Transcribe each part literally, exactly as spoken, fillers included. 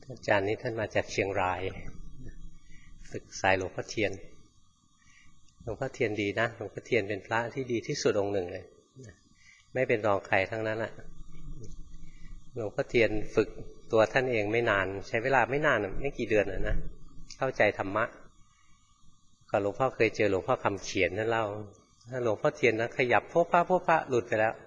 อาจารย์นี้ท่านมาจากเชียงรายฝึกสายหลวงพ่อเทียนหลวงพ่อเทียนดีนะหลวงพ่อเทียนเป็นพระที่ดีที่สุดองค์หนึ่งเลยไม่เป็นรองใครทั้งนั้นแหละหลวงพ่อเทียนฝึกตัวท่านเองไม่นานใช้เวลาไม่นานไม่กี่เดือนนะเข้าใจธรรมะก่อนหลวงพ่อเคยเจอหลวงพ่อคำเขียนนั่นเล่าหลวงพ่อเทียนนะขยับโพพะโพพะหลุดไปแล้ว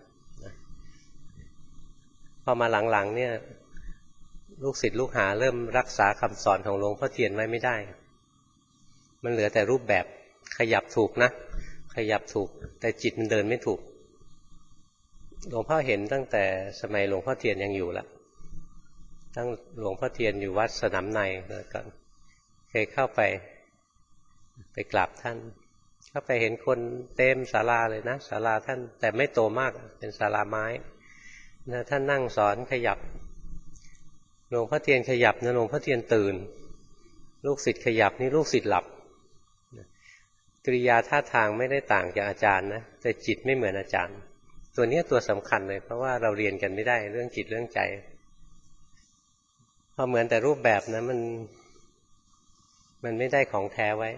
พอมาหลังๆเนี่ยลูกศิษย์ลูกหาเริ่มรักษาคำสอนของหลวงพ่อเทียนไว้ไม่ได้มันเหลือแต่รูปแบบขยับถูกนะขยับถูกแต่จิตมันเดินไม่ถูกหลวงพ่อเห็นตั้งแต่สมัยหลวงพ่อเทียนยังอยู่ละตั้งหลวงพ่อเทียนอยู่วัดสนามในก่อนเคยเข้าไปไปกราบท่านเข้าไปเห็นคนเต็มศาลาเลยนะศาลาท่านแต่ไม่โตมากเป็นศาลาไม้นะท่านนั่งสอนขยับหลวงพ่อเทียนขยับนะหลวงพ่อเทียนตื่นลูกศิษย์ขยับนี่ลูกศิษย์หลับกริยาท่าทางไม่ได้ต่างจากอาจารย์นะแต่จิตไม่เหมือนอาจารย์ตัวนี้ตัวสำคัญเลยเพราะว่าเราเรียนกันไม่ได้เรื่องจิตเรื่องใจพอเหมือนแต่รูปแบบนะมันมันไม่ได้ของแท้ไว้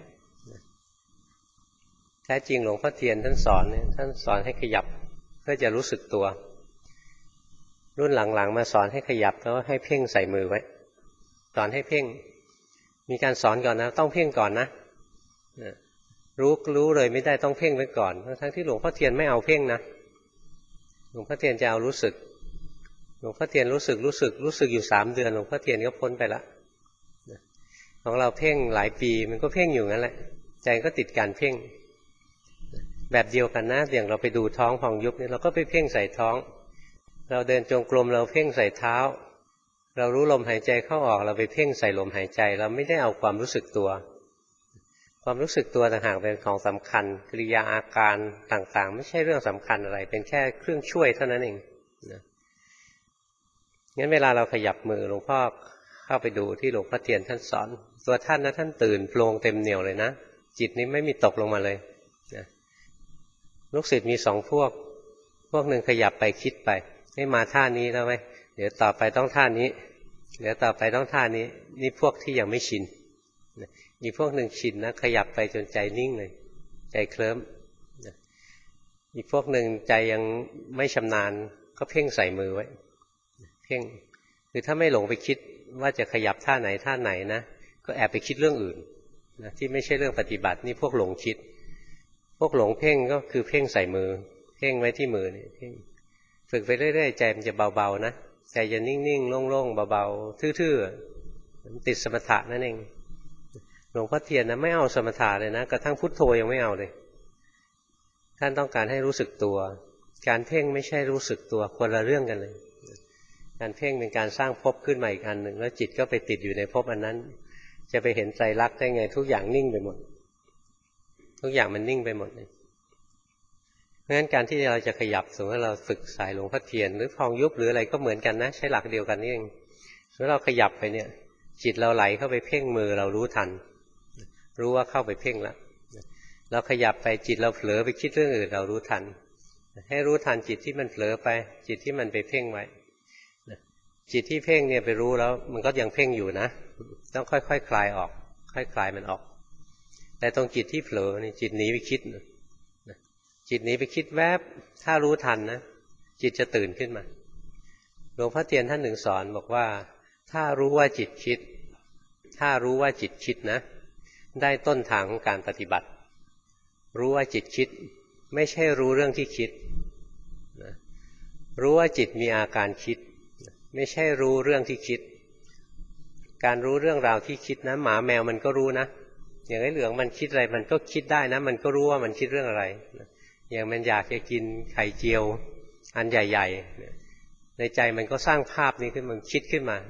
แท้จริงหลวงพ่อเทียนท่านสอนเนี่ยท่านสอนให้ขยับเพื่อจะรู้สึกตัวรุ่นหลังๆมาสอนให้ขยับแล้วให้เพ่งใส่มือไว้สอนให้เพ่งมีการสอนก่อนนะต้องเพ่งก่อนนะรู้รู้เลยไม่ได้ต้องเพ่งไว้ก่อนทั้งที่หลวงพ่อเทียนไม่เอาเพ่งนะหลวงพ่อเทียนจะเอารู้สึกหลวงพ่อเทียนรู้สึกรู้สึกรู้สึกอยู่สามเดือนหลวงพ่อเทียนก็พ้นไปละของเราเพ่งหลายปีมันก็เพ่งอยู่งั้นแหละใจก็ติดการเพ่งแบบเดียวกันนะอย่างเราไปดูท้องพองยุบเนี่ยเราก็ไปเพ่งใส่ท้องเราเดินจงกรมเราเพ่งใส่เท้าเรารู้ลมหายใจเข้าออกเราไปเพ่งใส่ลมหายใจเราไม่ได้เอาความรู้สึกตัวความรู้สึกตัวต่างหากเป็นของสำคัญกิริยาอาการต่างๆไม่ใช่เรื่องสำคัญอะไรเป็นแค่เครื่องช่วยเท่านั้นเองนะงั้นเวลาเราขยับมือหลวงพ่อเข้าไปดูที่หลวงพ่อเทียนท่านสอนตัวท่านนะท่านตื่นโปร่งเต็มเหนี่ยวเลยนะจิตนี้ไม่มีตกลงมาเลยนะลูกศิษย์มีสองพวกพวกหนึ่งขยับไปคิดไปให้มาท่านี้แล้วไหมเดี๋ยวต่อไปต้องท่านี้เดี๋ยวต่อไปต้องท่านี้นี่พวกที่ยังไม่ชินมีพวกหนึ่งชินนะขยับไปจนใจนิ่งเลยใจเคลิ้มอีกพวกหนึ่งใจยังไม่ชำนาญก็เพ่งใส่มือไว้เพ่งคือถ้าไม่หลงไปคิดว่าจะขยับท่าไหนท่าไหนนะก็แอบไปคิดเรื่องอื่นนะที่ไม่ใช่เรื่องปฏิบัตินี่พวกหลงคิดพวกหลงเพ่งก็คือเพ่งใส่มือเพ่งไว้ที่มือนี่เพ่งฝึกไปเรื่อยๆใจมันจะเบาๆนะใจจะนิ่งๆโล่งๆเบาๆทื่อๆติดสมถะนั่นเองหลวงพ่อเทียนนะไม่เอาสมถะเลยนะกระทั่งพุทโธยังไม่เอาเลยท่านต้องการให้รู้สึกตัวการเพ่งไม่ใช่รู้สึกตัวคนละเรื่องกันเลยการเพ่งเป็นการสร้างภพขึ้นมาอีกอันหนึ่งแล้วจิตก็ไปติดอยู่ในภพอันนั้นจะไปเห็นไตรลักษณ์ได้ไงทุกอย่างนิ่งไปหมดทุกอย่างมันนิ่งไปหมดเลยเพราะฉะนั้นการที่เราจะขยับสมมติว่าเราฝึกสายหลวงพ่อเทียนหรือพองยุบหรืออะไรก็เหมือนกันนะใช้หลักเดียวกันนี่เองเมื่อเราขยับไปเนี่ยจิตเราไหลเข้าไปเพ่งมือเรารู้ทันรู้ว่าเข้าไปเพ่งแล้วเราขยับไปจิตเราเผลอไปคิดเรื่องอื่นเรารู้ทันให้รู้ทันจิตที่มันเผลอไปจิตที่มันไปเพ่งไว้จิตที่เพ่งเนี่ยไปรู้แล้วมันก็ยังเพ่งอยู่นะต้องค่อยๆ ค, คลายออกค่อยคลายมันออกแต่ตรงจิตที่เผลอนี่จิตหนีไปคิดจิตหนีไปคิดแวบถ้ารู้ทันนะจิตจะตื่นขึ้นมาหลวงพ่อเทียนท่านหนึ่งสอนบอกว่าถ้ารู้ว่าจิตคิดถ้ารู้ว่าจิตคิดนะได้ต้นทางของการปฏิบัติรู้ว่าจิตคิดไม่ใช่รู้เรื่องที่คิดนะรู้ว่าจิตมีอาการคิดไม่ใช่รู้เรื่องที่คิดการรู้เรื่องราวที่คิดนะหมาแมวมันก็รู้นะอย่างไอ้เหลืองมันคิดอะไรมันก็คิดได้นะมันก็รู้ว่ามันคิดเรื่องอะไรอย่างมันอยากจะกินไข่เจียวอันใหญ่ๆในใจมันก็สร้างภาพนี้ขึ้นมันคิดขึ้นมา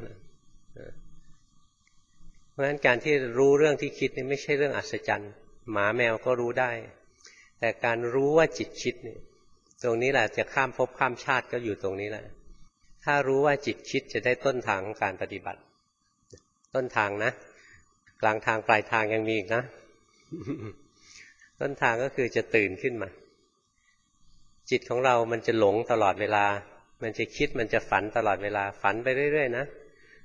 เพราะฉะนั้นการที่รู้เรื่องที่คิดนี่ไม่ใช่เรื่องอัศจรรย์หมาแมวก็รู้ได้แต่การรู้ว่าจิตคิดนี่ตรงนี้แหละจะข้ามภพข้ามชาติก็อยู่ตรงนี้แหละถ้ารู้ว่าจิตคิดจะได้ต้นทางของการปฏิบัติต้นทางนะกลางทางปลายทางยังมีอีกนะ ต้นทางก็คือจะตื่นขึ้นมาจิตของเรามันจะหลงตลอดเวลามันจะคิดมันจะฝันตลอดเวลาฝันไปเรื่อยๆนะ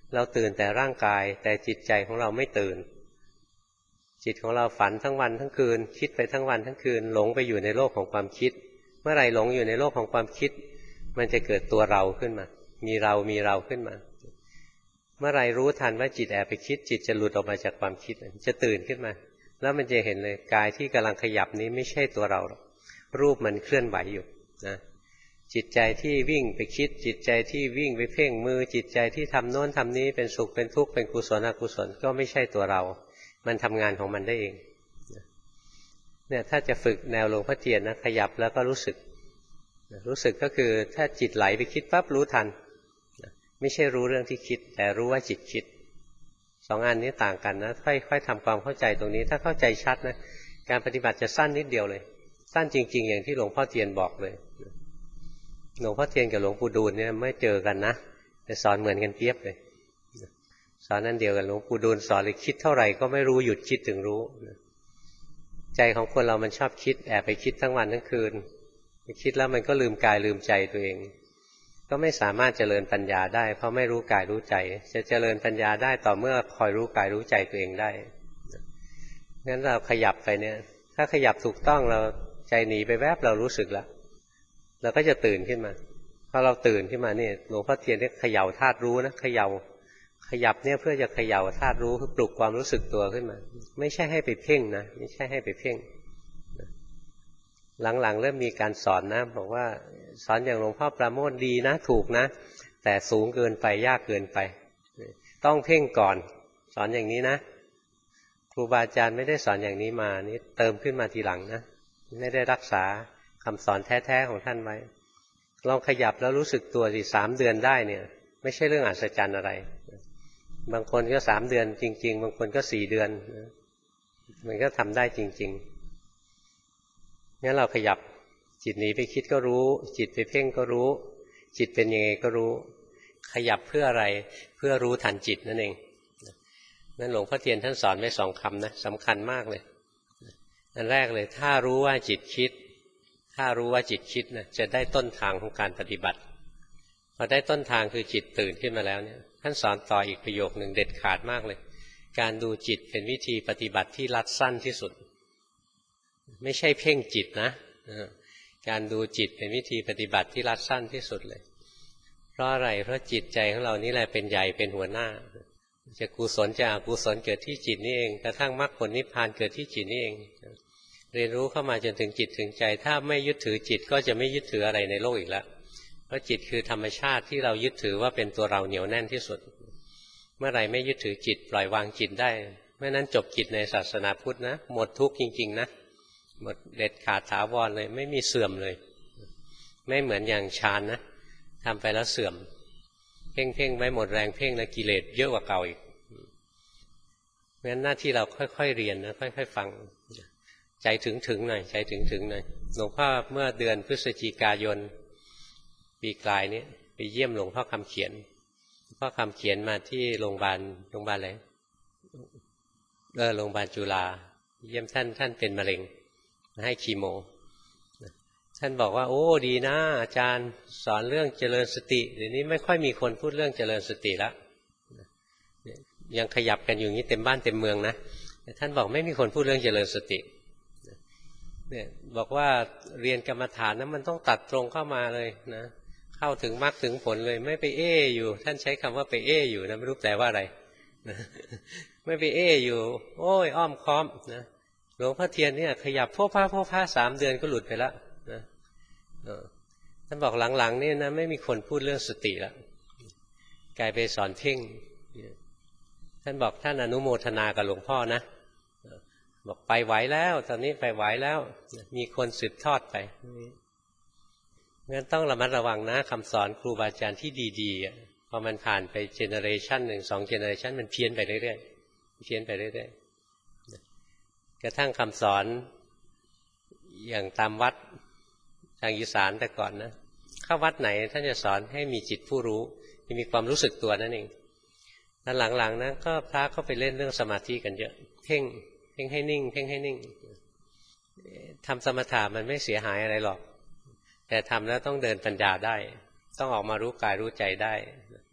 เราตื่นแต่ร่างกายแต่จิตใจของเราไม่ตื่นจิตของเราฝันทั้งวันทั้งคืนคิดไปทั้งวันทั้งคืนหลงไปอยู่ในโลกของความคิดเมื่อไหร่หลงอยู่ในโลกของความคิดมันจะเกิดตัวเราขึ้นมามีเรามีเราขึ้นมาเมื่อไหร่รู้ทันว่าจิตแอบไปคิดจิตจะหลุดออกมาจากความคิดจะตื่นขึ้นมาแล้วมันจะเห็นเลยกายที่กำลังขยับนี้ไม่ใช่ตัวเราหรอกรูปมันเคลื่อนไหวอยู่นะจิตใจที่วิ่งไปคิดจิตใจที่วิ่งไปเพ่งมือจิตใจที่ทำโน้นทำนี้เป็นสุขเป็นทุกข์เป็นกุศลอกุศลก็ไม่ใช่ตัวเรามันทำงานของมันได้เองเนี่ยถ้าจะฝึกแนวหลวงพ่อเทียนนะขยับแล้วก็รู้สึกรู้สึกก็คือถ้าจิตไหลไปคิดปั๊บรู้ทันไม่ใช่รู้เรื่องที่คิดแต่รู้ว่าจิตคิดสองอันนี้ต่างกันนะค่อยๆทำความเข้าใจตรงนี้ถ้าเข้าใจชัดนะการปฏิบัติจะสั้นนิดเดียวเลยสั้นจริงๆอย่างที่หลวงพ่อเทียนบอกเลยหลวงพ่อเทียนกับหลวงปู่ดูลเนี่ยไม่เจอกันนะแต่สอนเหมือนกันเปียบเลยสอนนั่นเดียวกันหลวงปู่ดูลสอนเลยคิดเท่าไหร่ก็ไม่รู้หยุดคิดถึงรู้ใจของคนเรามันชอบคิดแอบไปคิดทั้งวันทั้งคืนคิดแล้วมันก็ลืมกายลืมใจตัวเองก็ไม่สามารถเจริญปัญญาได้เพราะไม่รู้กายรู้ใจจะเจริญปัญญาได้ต่อเมื่อคอยรู้กายรู้ใจตัวเองได้งั้นเราขยับไปเนี่ยถ้าขยับถูกต้องเราใจหนีไปแวบเรารู้สึกแล้วเราก็จะตื่นขึ้นมาพอเราตื่นขึ้นมาเนี่ยหลวงพ่อเทียนเรียกเขย่าธาตุรู้นะเขย่าขยับเนี่ยเพื่อจะเขย่าธาตุรู้เพื่อปลุกความรู้สึกตัวขึ้นมาไม่ใช่ให้ไปเพ่งนะไม่ใช่ให้ไปเพ่งหลังๆเริ่มมีการสอนนะบอกว่าสอนอย่างหลวงพ่อปราโมทย์ดีนะถูกนะแต่สูงเกินไปยากเกินไปต้องเพ่งก่อนสอนอย่างนี้นะครูบาอาจารย์ไม่ได้สอนอย่างนี้มานี่เติมขึ้นมาทีหลังนะไม่ได้รักษาคำสอนแท้ๆของท่านไว้ลองขยับแล้วรู้สึกตัวสิสามเดือนได้เนี่ยไม่ใช่เรื่องอัศจรรย์อะไรบางคนก็สามเดือนจริงๆบางคนก็สี่เดือนมันก็ทำได้จริงๆงั้นเราขยับจิตหนีไปคิดก็รู้จิตไปเพ่งก็รู้จิตเป็นยังไงก็รู้ขยับเพื่ออะไรเพื่อรู้ทันจิตนั่นเองนั่นหลวงพ่อเทียนท่านสอนไว้สองคำนะสำคัญมากเลยอันแรกเลยถ้ารู้ว่าจิตคิดถ้ารู้ว่าจิตคิดนะจะได้ต้นทางของการปฏิบัติพอได้ต้นทางคือจิตตื่นขึ้นมาแล้วเนี่ยท่านสอนต่ออีกประโยคหนึ่งเด็ดขาดมากเลยการดูจิตเป็นวิธีปฏิบัติที่รัดสั้นที่สุดไม่ใช่เพ่งจิตนะการดูจิตเป็นวิธีปฏิบัติที่รัดสั้นที่สุดเลยเพราะอะไรเพราะจิตใจของเรานี่แหละเป็นใหญ่เป็นหัวหน้าจะกุศลจะอกุศลเกิดที่จิตนี่เองกระทั่งมรรคผลนิพพานเกิดที่จิตนี่เองเรียนรู้เข้ามาจนถึงจิตถึงใจถ้าไม่ยึดถือจิตก็จะไม่ยึดถืออะไรในโลกอีกแล้วเพราะจิตคือธรรมชาติที่เรายึดถือว่าเป็นตัวเราเหนียวแน่นที่สุดเมื่อไหร่ไม่ยึดถือจิตปล่อยวางจิตได้เมื่อนั้นจบกิจในศาสนาพุทธนะหมดทุกข์จริงๆนะหมดเด็ดขาดถาวรเลยไม่มีเสื่อมเลยไม่เหมือนอย่างฌานนะทำไปแล้วเสื่อมเพ่งเพ่งไว้หมดแรงเพ่งนะกิเลสเยอะกว่าเก่าอีกเพราะฉะนั้นหน้าที่เราค่อยๆเรียนนะค่อยๆฟังใจถึงถึงหน่อยใจถึงถึงหน่อยหลวงพ่อเมื่อเดือนพฤศจิกายนปีกลายนี้ไปเยี่ยมหลวงพ่อคำเขียนพ่อคำเขียนมาที่โรงพยาบาลโรงพยาบาลอะไรเออโรงพยาบาลจุฬาเยี่ยมท่านท่านเป็นมะเร็งให้คีโมท่านบอกว่าโอ้ดีนะอาจารย์สอนเรื่องเจริญสติเดี๋ยวนี้ไม่ค่อยมีคนพูดเรื่องเจริญสติแล้วยังขยับกันอยู่อย่างนี้เต็มบ้านเต็มเมืองนะแต่ท่านบอกไม่มีคนพูดเรื่องเจริญสติเนี่ยบอกว่าเรียนกรรมฐานนั้นมันต้องตัดตรงเข้ามาเลยนะเข้าถึงมรรคถึงผลเลยไม่ไปเอ้อยู่ท่านใช้คำว่าไปเอ้อยู่นะไม่รู้แปลว่าอะไรนะไม่ไปเอ้อยู่โอ้ยอ้อมค้อมนะหลวงพ่อเทียนเนี่ยขยับพวกผ้าพวกผ้าสามเดือนก็หลุดไปแล้วนะท่านบอกหลังๆนี่นะไม่มีคนพูดเรื่องสติแล้วกลายไปสอนเพ่งท่านบอกท่านอนุโมทนากับหลวงพ่อนะบอกไปไหวแล้วตอนนี้ไปไหวแล้วมีคนสืบทอดไปงั้นต้องระมัดระวังนะคำสอนครูบาอาจารย์ที่ดีๆพอมันผ่านไปเจเนอเรชันหนึ่งสองเจเนอเรชันมันเพี้ยนไปเรื่อยๆเพี้ยนไปเรื่อยๆกระทั่งคำสอนอย่างตามวัดทางอีสานแต่ก่อนนะเข้าวัดไหนท่านจะสอนให้มีจิตผู้รู้มีความรู้สึกตัวนั่นเองแล้วหลังๆนะก็พระก็ไปเล่นเรื่องสมาธิกันเยอะเพ่งเพ่งให้นิ่งเพ่งให้นิ่งทำสมถะมันไม่เสียหายอะไรหรอกแต่ทำแล้วต้องเดินปัญญาได้ต้องออกมารู้กายรู้ใจได้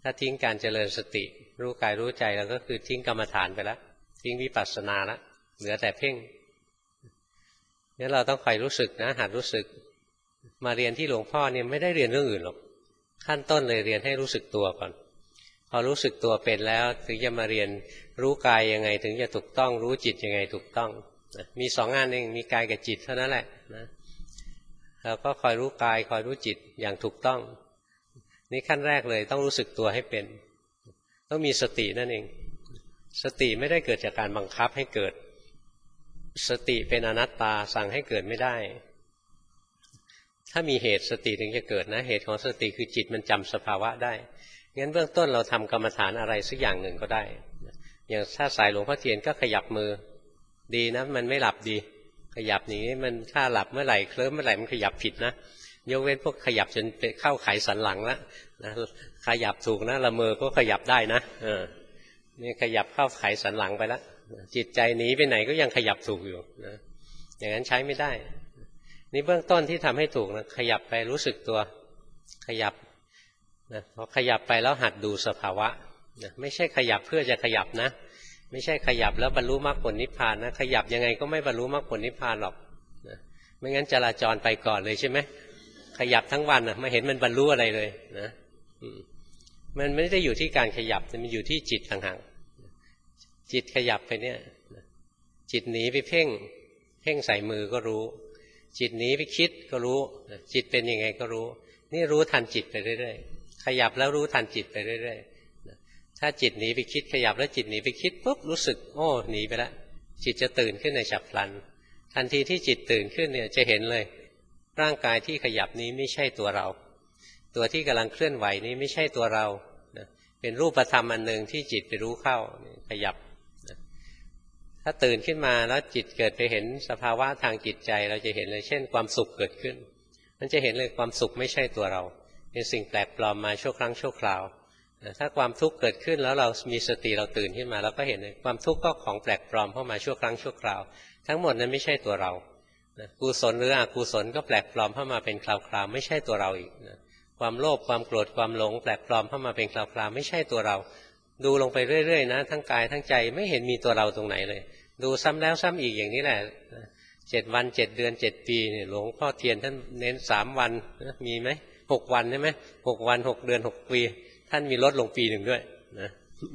ถ้าทิ้งการเจริญสติรู้กายรู้ใจแล้วก็คือทิ้งกรรมฐานไปแล้วทิ้งวิปัสสนาแล้วเหลือแต่เพ่งงั้นเราต้องคอยรู้สึกนะหัดรู้สึกมาเรียนที่หลวงพ่อเนี่ยไม่ได้เรียนเรื่องอื่นหรอกขั้นต้นเลยเรียนให้รู้สึกตัวก่อนพอรู้สึกตัวเป็นแล้วถึงจะมาเรียนรู้กายยังไงถึงจะถูกต้องรู้จิตยังไงถูกต้องมีสองงานเองมีกายกับจิตเท่านั้นแหละนะเราก็คอยรู้กายคอยรู้จิตอย่างถูกต้องนี่ขั้นแรกเลยต้องรู้สึกตัวให้เป็นต้องมีสตินั่นเองสติไม่ได้เกิดจากการบังคับให้เกิดสติเป็นอนัตตาสั่งให้เกิดไม่ได้ถ้ามีเหตุสติถึงจะเกิดนะเหตุของสติคือจิตมันจำสภาวะได้งั้นเบื้องต้นเราทำกรรมฐานอะไรสักอย่างหนึ่งก็ได้อย่างถ้าสายหลวงพ่อเทียนก็ขยับมือดีนะมันไม่หลับดีขยับอย่างนี้มันถ้าหลับเมื่อไหร่เคลิ้มเมื่อไหร่มันขยับผิดนะยกเว้นพวกขยับจนเข้าไขสันหลังแล้วนะขยับถูกนะละเมอก็ขยับได้นะเออนี่ขยับเข้าไขสันหลังไปแล้วจิตใจหนีไปไหนก็ยังขยับถูกอยู่นะอย่างนั้นใช้ไม่ได้นี่เบื้องต้นที่ทำให้ถูกนะขยับไปรู้สึกตัวขยับนะพอขยับไปแล้วหัดดูสภาวะนะไม่ใช่ขยับเพื่อจะขยับนะไม่ใช่ขยับแล้วบรรลุมรรคผลนิพพานนะขยับยังไงก็ไม่บรรลุมรรคผลนิพพานหรอกนะไม่งั้นจราจรไปก่อนเลยใช่ไหมขยับทั้งวันนะไม่เห็นมันบรรลุอะไรเลยนะมันไม่ได้อยู่ที่การขยับมันอยู่ที่จิตต่างหากจิตขยับไปเนี่ยจิตหนีไปเพ่งเพ่งใส่มือก็รู้จิตหนีไปคิดก็รู้จิตเป็นยังไงก็รู้นี่รู้ทันจิตไปเรื่อยๆขยับแล้วรู้ทันจิตไปเรื่อยๆถ้าจิตหนีไปคิดขยับแล้วจิตหนีไปคิดปุ๊บรู้สึกโอ้หนีไปแล้วจิตจะตื่นขึ้นในฉับพลันทันทีที่จิตตื่นขึ้นเนี่ยจะเห็นเลยร่างกายที่ขยับนี้ไม่ใช่ตัวเราตัวที่กำลังเคลื่อนไหวนี้ไม่ใช่ตัวเราเป็นรูปธรรมอันหนึ่งที่จิตไปรู้เข้าขยับถ้าตื่นขึ้นมาแล้วจิตเกิดไปเห็นสภาวะทางจิตใจเราจะเห็นเลยเช่นความสุขเกิดขึ้นมันจะเห็นเลยความสุขไม่ใช่ตัวเราเป็นสิ่งแปลกปลอมมาชั่วครั้งชั่วคราวถ้าความทุกข์เกิดขึ้นแล้วเรามีสติเราตื่นขึ้นมาเราก็เห็นเลยความทุกข์ก็ของแปลกปลอมเข้ามาชั่วครั้งชั่วคราวทั้งหมดนั้นไม่ใช่ตัวเรากุศลหรืออกุศลก็แปลกปลอมเข้ามาเป็นคราวๆไม่ใช่ตัวเราอีกความโลภความโกรธความหลงแปลกปลอมเข้ามาเป็นคราวๆไม่ใช่ตัวเราดูลงไปเรื่อยๆนะทั้งกายทั้งใจไม่เห็นมีตัวเราตรงไหนเลยดูซ้ำแล้วซ้ำอีกอย่างนี้แหละเจ็ดวันเจ็ดเดือนเจ็ดปีเนี่ยหลวงพ่อเทียนท่านเน้นสามวันมีไหมหกวันใช่ไหมหกวันหกเดือนหกปีท่านมีลดลงปีหนึ่งด้วยนะ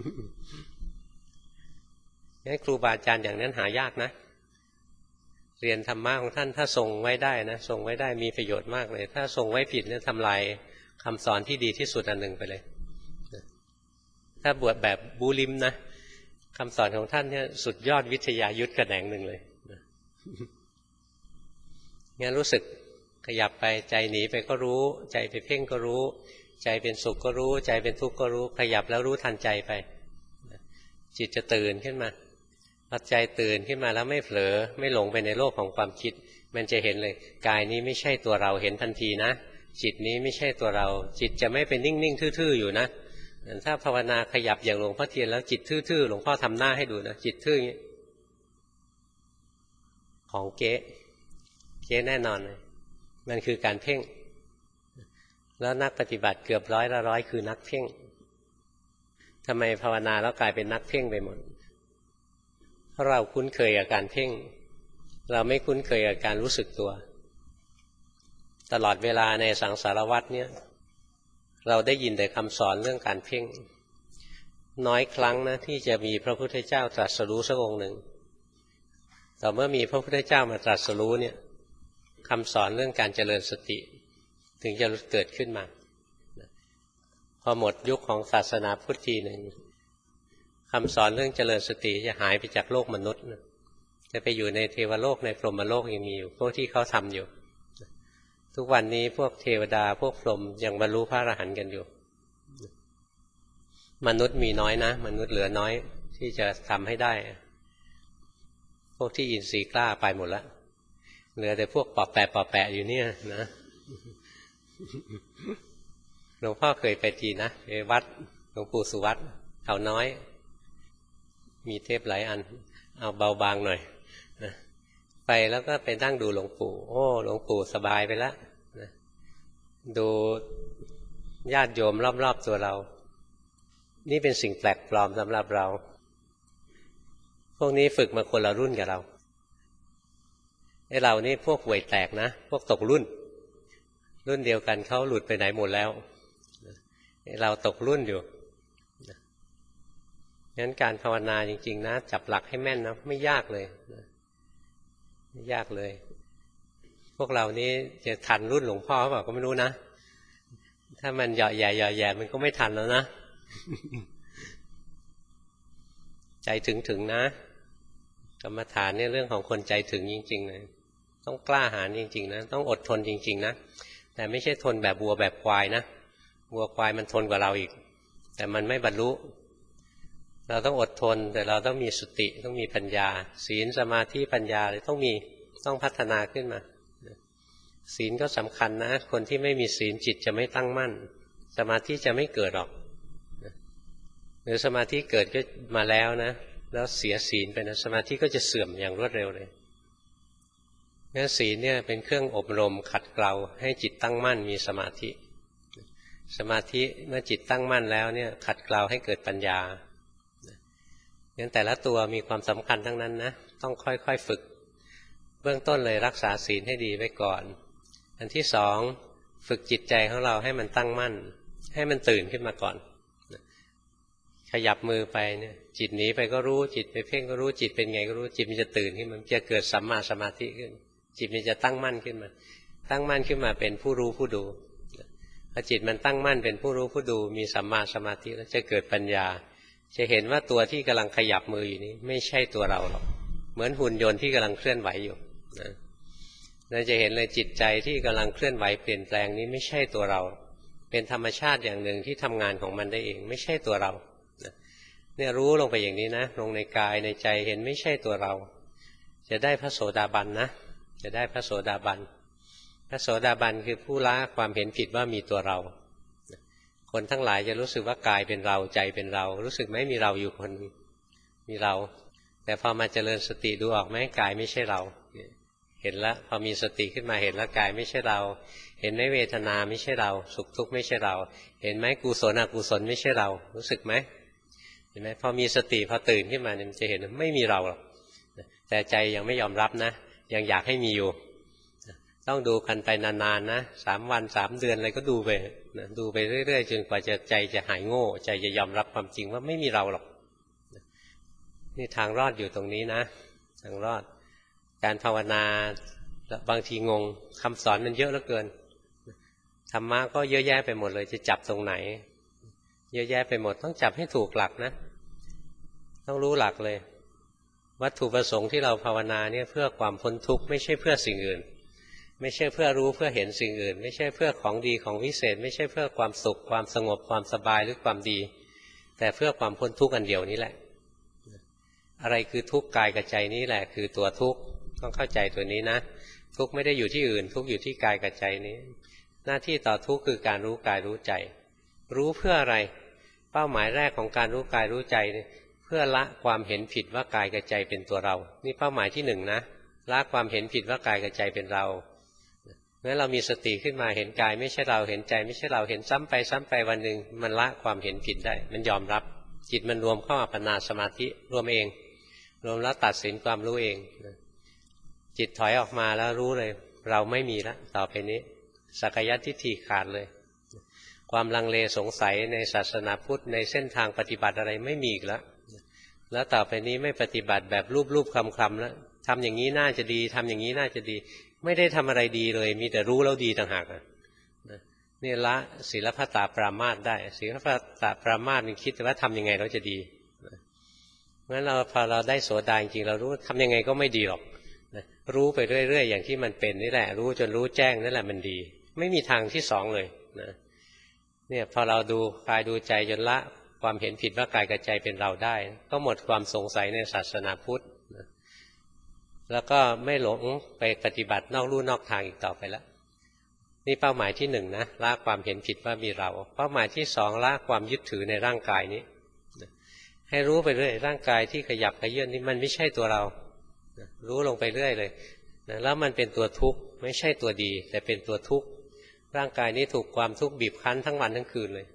งั้นครูบาอาจารย์อย่างนั้นหายากนะเรียนธรรมะของท่านถ้าทรงไว้ได้นะทรงไว้ได้มีประโยชน์มากเลยถ้าทรงไว้ผิดเนี่ยทำลายคำสอนที่ดีที่สุดอันหนึ่งไปเลยถ้าบวชแบบบูลิมนะคำสอนของท่านเนี่ยสุดยอดวิทยายุทธกระแหน่งหนึ่งเลยงั้นรู้สึกขยับไปใจหนีไปก็รู้ใจไปเพ่งก็รู้ใจเป็นสุขก็รู้ใจเป็นทุกข์ก็รู้ขยับแล้วรู้ทันใจไปจิตจะตื่นขึ้นมาพอใจตื่นขึ้นมาแล้วไม่เผลอไม่หลงไปในโลกของความคิดมันจะเห็นเลยกายนี้ไม่ใช่ตัวเราเห็นทันทีนะจิตนี้ไม่ใช่ตัวเราจิตจะไม่เป็นนิ่งๆทื่อๆอยู่นะถ้าภาวนาขยับอย่างหลวงพ่อเทียนแล้วจิตทื่อๆหลวงพ่อทำหน้าให้ดูนะจิตทื่ออย่างนี้ของเก๊เก๊แน่นอนเลยมันคือการเพ่งแล้วนักปฏิบัติเกือบร้อยละร้อยคือนักเพ่งทำไมภาวนาแล้วกลายเป็นนักเพ่งไปหมดเพราะเราคุ้นเคยกับการเพ่งเราไม่คุ้นเคยกับการรู้สึกตัวตลอดเวลาในสังสารวัฏเนี่ยเราได้ยินแต่คำสอนเรื่องการเพ่งน้อยครั้งนะที่จะมีพระพุทธเจ้าตรัสรู้สักองค์หนึ่งแต่เมื่อมีพระพุทธเจ้ามาตรัสรู้เนี่ยคำสอนเรื่องการเจริญสติถึงจะเกิดขึ้นมาพอหมดยุคของศาสนาพุทธทีหนึ่งคำสอนเรื่องเจริญสติจะหายไปจากโลกมนุษย์จะไปอยู่ในเทวโลกในพรหมโลกยังมีอยู่พวกที่เขาทำอยู่ทุกวันนี้พวกเทวดาพวกพรหมยังบรรลุพระอรหันต์กันอยู่มนุษย์มีน้อยนะมนุษย์เหลือน้อยที่จะทำให้ได้พวกที่อินทรีย์กล้าไปหมดแล้วเหลือแต่พวกปอบแปะปอบแปะอยู่เนี่ยนะหลวงพ่อเคยไปทีนะไปวัดหลวงปู่สุวัตเขาน้อยมีเทปหลายอันเอาเบาบางหน่อยนะไปแล้วก็ไปนั่งดูหลวงปู่โอ้หลวงปู่สบายไปแล้วนะดูญาติโยมรอบๆตัวเรานี่เป็นสิ่งแปลกปลอมสำหรับเราพวกนี้ฝึกมาคนละรุ่นกับเราไอ้เรานี่พวกห่วยแตกนะพวกตกรุ่นรุ่นเดียวกันเขาหลุดไปไหนหมดแล้วไอ้เราตกรุ่นอยู่งั้นการภาวนาจริงๆนะจับหลักให้แม่นนะไม่ยากเลยไม่ยากเลยพวกเรานี้จะทันรุ่นหลวงพ่อหรือเปล่าก็ไม่รู้นะถ้ามันเหยาะแย่เหยาะแย่มันก็ไม่ทันแล้วนะใจถึงถึงนะกรรมฐานเนี่ยเรื่องของคนใจถึงจริงๆเลยต้องกล้าหาญจริงๆนะต้องอดทนจริงๆนะแต่ไม่ใช่ทนแบบวัวแบบควายนะวัวควายมันทนกว่าเราอีกแต่มันไม่บรรลุเราต้องอดทนแต่เราต้องมีสติต้องมีปัญญาศีลสมาธิปัญญาเลยต้องมีต้องพัฒนาขึ้นมาศีลก็สำคัญนะคนที่ไม่มีศีลจิตจะไม่ตั้งมั่นสมาธิจะไม่เกิดหรอกหรือสมาธิเกิดก็มาแล้วนะแล้วเสียศีลไปนะสมาธิก็จะเสื่อมอย่างรวดเร็วเลยงั้นศีลเนี่ยเป็นเครื่องอบรมขัดเกลาให้จิตตั้งมั่นมีสมาธิสมาธิเมื่อจิตตั้งมั่นแล้วเนี่ยขัดเกลาให้เกิดปัญญางั้นแต่ละตัวมีความสำคัญทั้งนั้นนะต้องค่อยๆฝึกเบื้องต้นเลยรักษาศีลให้ดีไว้ก่อนอันที่สองฝึกจิตใจของเราให้มันตั้งมั่นให้มันตื่นขึ้นมาก่อนขยับมือไปเนี่ยจิตหนีไปก็รู้จิตไปเพ่งก็รู้จิตเป็นไงก็รู้จิตมันจะตื่นขึ้นมันจะเกิดสัมมาสมาธิขึ้นจิตมันจะตั้งมั่นขึ้นมาตั้งมั่นขึ้นมาเป็นผู้รู้ผู้ดูพอจิตมันตั้งมั่นเป็นผู้รู้ผู้ดูมีสัมมาสมาธิแล้วจะเกิดปัญญาจะเห็นว่าตัวที่กำลังขยับมืออยู่นี้ไม่ใช่ตัวเราหรอกเหมือนหุ่นยนต์ที่กำลังเคลื่อนไหวอยู่นะเราจะเห็นเลยจิตใจที่กำลังเคลื่อนไหวเปลี่ยนแปลงนี้ไม่ใช่ตัวเราเป็นธรรมชาติอย่างหนึ่งที่ทำงานของมันได้เองไม่ใช่ตัวเราเนี่ยรู้ลงไปอย่างนี้นะลงในกายในใจเห็นไม่ใช่ตัวเราจะได้พระโสดาบันนะจะได้พระโสดาบันพระโสดาบันคือผู้ละความเห็นผิดว่ามีตัวเราคนทั้งหลายจะรู้สึกว่ากายเป็นเราใจเป็นเรารู้สึกไหมมีเราอยู่คนมีเราแต่พอมาเจริญสติดูออกไหมกายไม่ใช่เราเห็นแล้วพอมีสติขึ้นมาเห็นแล้วกายไม่ใช่เราเห็นไหมเวทนาไม่ใช่เราสุขทุกข์ไม่ใช่เราเห็นไหมกุศลอกุศลไม่ใช่เรารู้สึกไหมเห็นไหมพอมีสติพอตื่นขึ้นมาเนี่ยจะเห็นไม่มีเราหรอกแต่ใจยังไม่ยอมรับนะยังอยากให้มีอยู่ต้องดูกันไปนานๆนะสามวันสามเดือนอะไรก็ดูไปนะดูไปเรื่อยๆจนกว่าจะใจจะหายโง่ใจจะยอมรับความจริงว่าไม่มีเราหรอกนี่ทางรอดอยู่ตรงนี้นะทางรอดการภาวนาบางทีงงคำสอนมันเยอะเหลือเกินธรรมะก็เยอะแยะไปหมดเลยจะจับตรงไหนเยอะแยะไปหมดต้องจับให้ถูกหลักนะต้องรู้หลักเลยวัตถุประสงค์ที่เราภาวนาเนี่ยเพื่อความพ้นทุกข์ไม่ใช่เพื่อสิ่งอื่นไม่ใช่เพื่อรู้เพื่อเห็นสิ่งอื่นไม่ใช่เพื่อของดีของวิเศษไม่ใช่เพื่อความสุขความสงบความสบายหรือความดีแต่เพื่อความพ้นทุกข์อันเดียวนี้แหละอะไรคือทุกข์กายกับใจนี้แหละคือตัวทุกข์ต้องเข้าใจตัวนี้นะทุกข์ไม่ได้อยู่ที่อื่นทุกข์อยู่ที่กายกับใจนี้หน้าที่ต่อทุกข์คือการรู้กายรู้ใจรู้เพื่ออะไรเป้าหมายแรกของการรู้กายรู้ใจเพื่อละความเห็นผิดว่ากายกับใจเป็นตัวเรานี่เป้าหมายที่หนึ่งนะละความเห็นผิดว่ากายกับใจเป็นเราเมื่อเรามีสติขึ้นมาเห็นกายไม่ใช่เราเห็นใจไม่ใช่เราเห็นซ้ำไปซ้ำไปวันหนึ่งมันละความเห็นผิดได้มันยอมรับจิตมันรวมเข้าอัปปนาสมาธิรวมเองรวมแล้วตัดสินความรู้เองจิตถอยออกมาแล้วรู้เลยเราไม่มีแล้วต่อไปนี้สักยทิฏฐิขาดเลยความลังเลสงสัยในศาสนาพุทธในเส้นทางปฏิบัติอะไรไม่มีอีกแล้วแล้วต่อไปนี้ไม่ปฏิบัติแบบรูปๆคำๆแล้วทำอย่างนี้น่าจะดีทำอย่างนี้น่าจะดีไม่ได้ทำอะไรดีเลยมีแต่รู้แล้วดีต่างหากนี่ละศีลพัตตาปรามาสได้ศีลพัตตาปรามาสมันคิดว่าทำยังไงเราจะดีงั้นเราพอเราได้โสดาจริงๆเรารู้ทำยังไงก็ไม่ดีหรอกรู้ไปเรื่อยๆอย่างที่มันเป็นนี่แหละรู้จนรู้แจ้งนั่นแหละมันดีไม่มีทางที่สองเลยนะเนี่ยพอเราดูกายดูใจจนละความเห็นผิดว่ากายกับใจเป็นเราได้ก็หมดความสงสัยในศาสนาพุทธนะแล้วก็ไม่หลงไปปฏิบัตินอกลู่นอกทางอีกต่อไปแล้วนี่เป้าหมายที่หนึ่งนะละความเห็นผิดว่ามีเราเป้าหมายที่สองละความยึดถือในร่างกายนี้ให้รู้ไปเรื่อยร่างกายที่ขยับขยื่นนี่มันไม่ใช่ตัวเรารู้ลงไปเรื่อยเลยแล้วมันเป็นตัวทุกข์ไม่ใช่ตัวดีแต่เป็นตัวทุกข์ร่างกายนี้ถูกความทุกข์บีบคั้นทั้งวันทั้งคืนเลย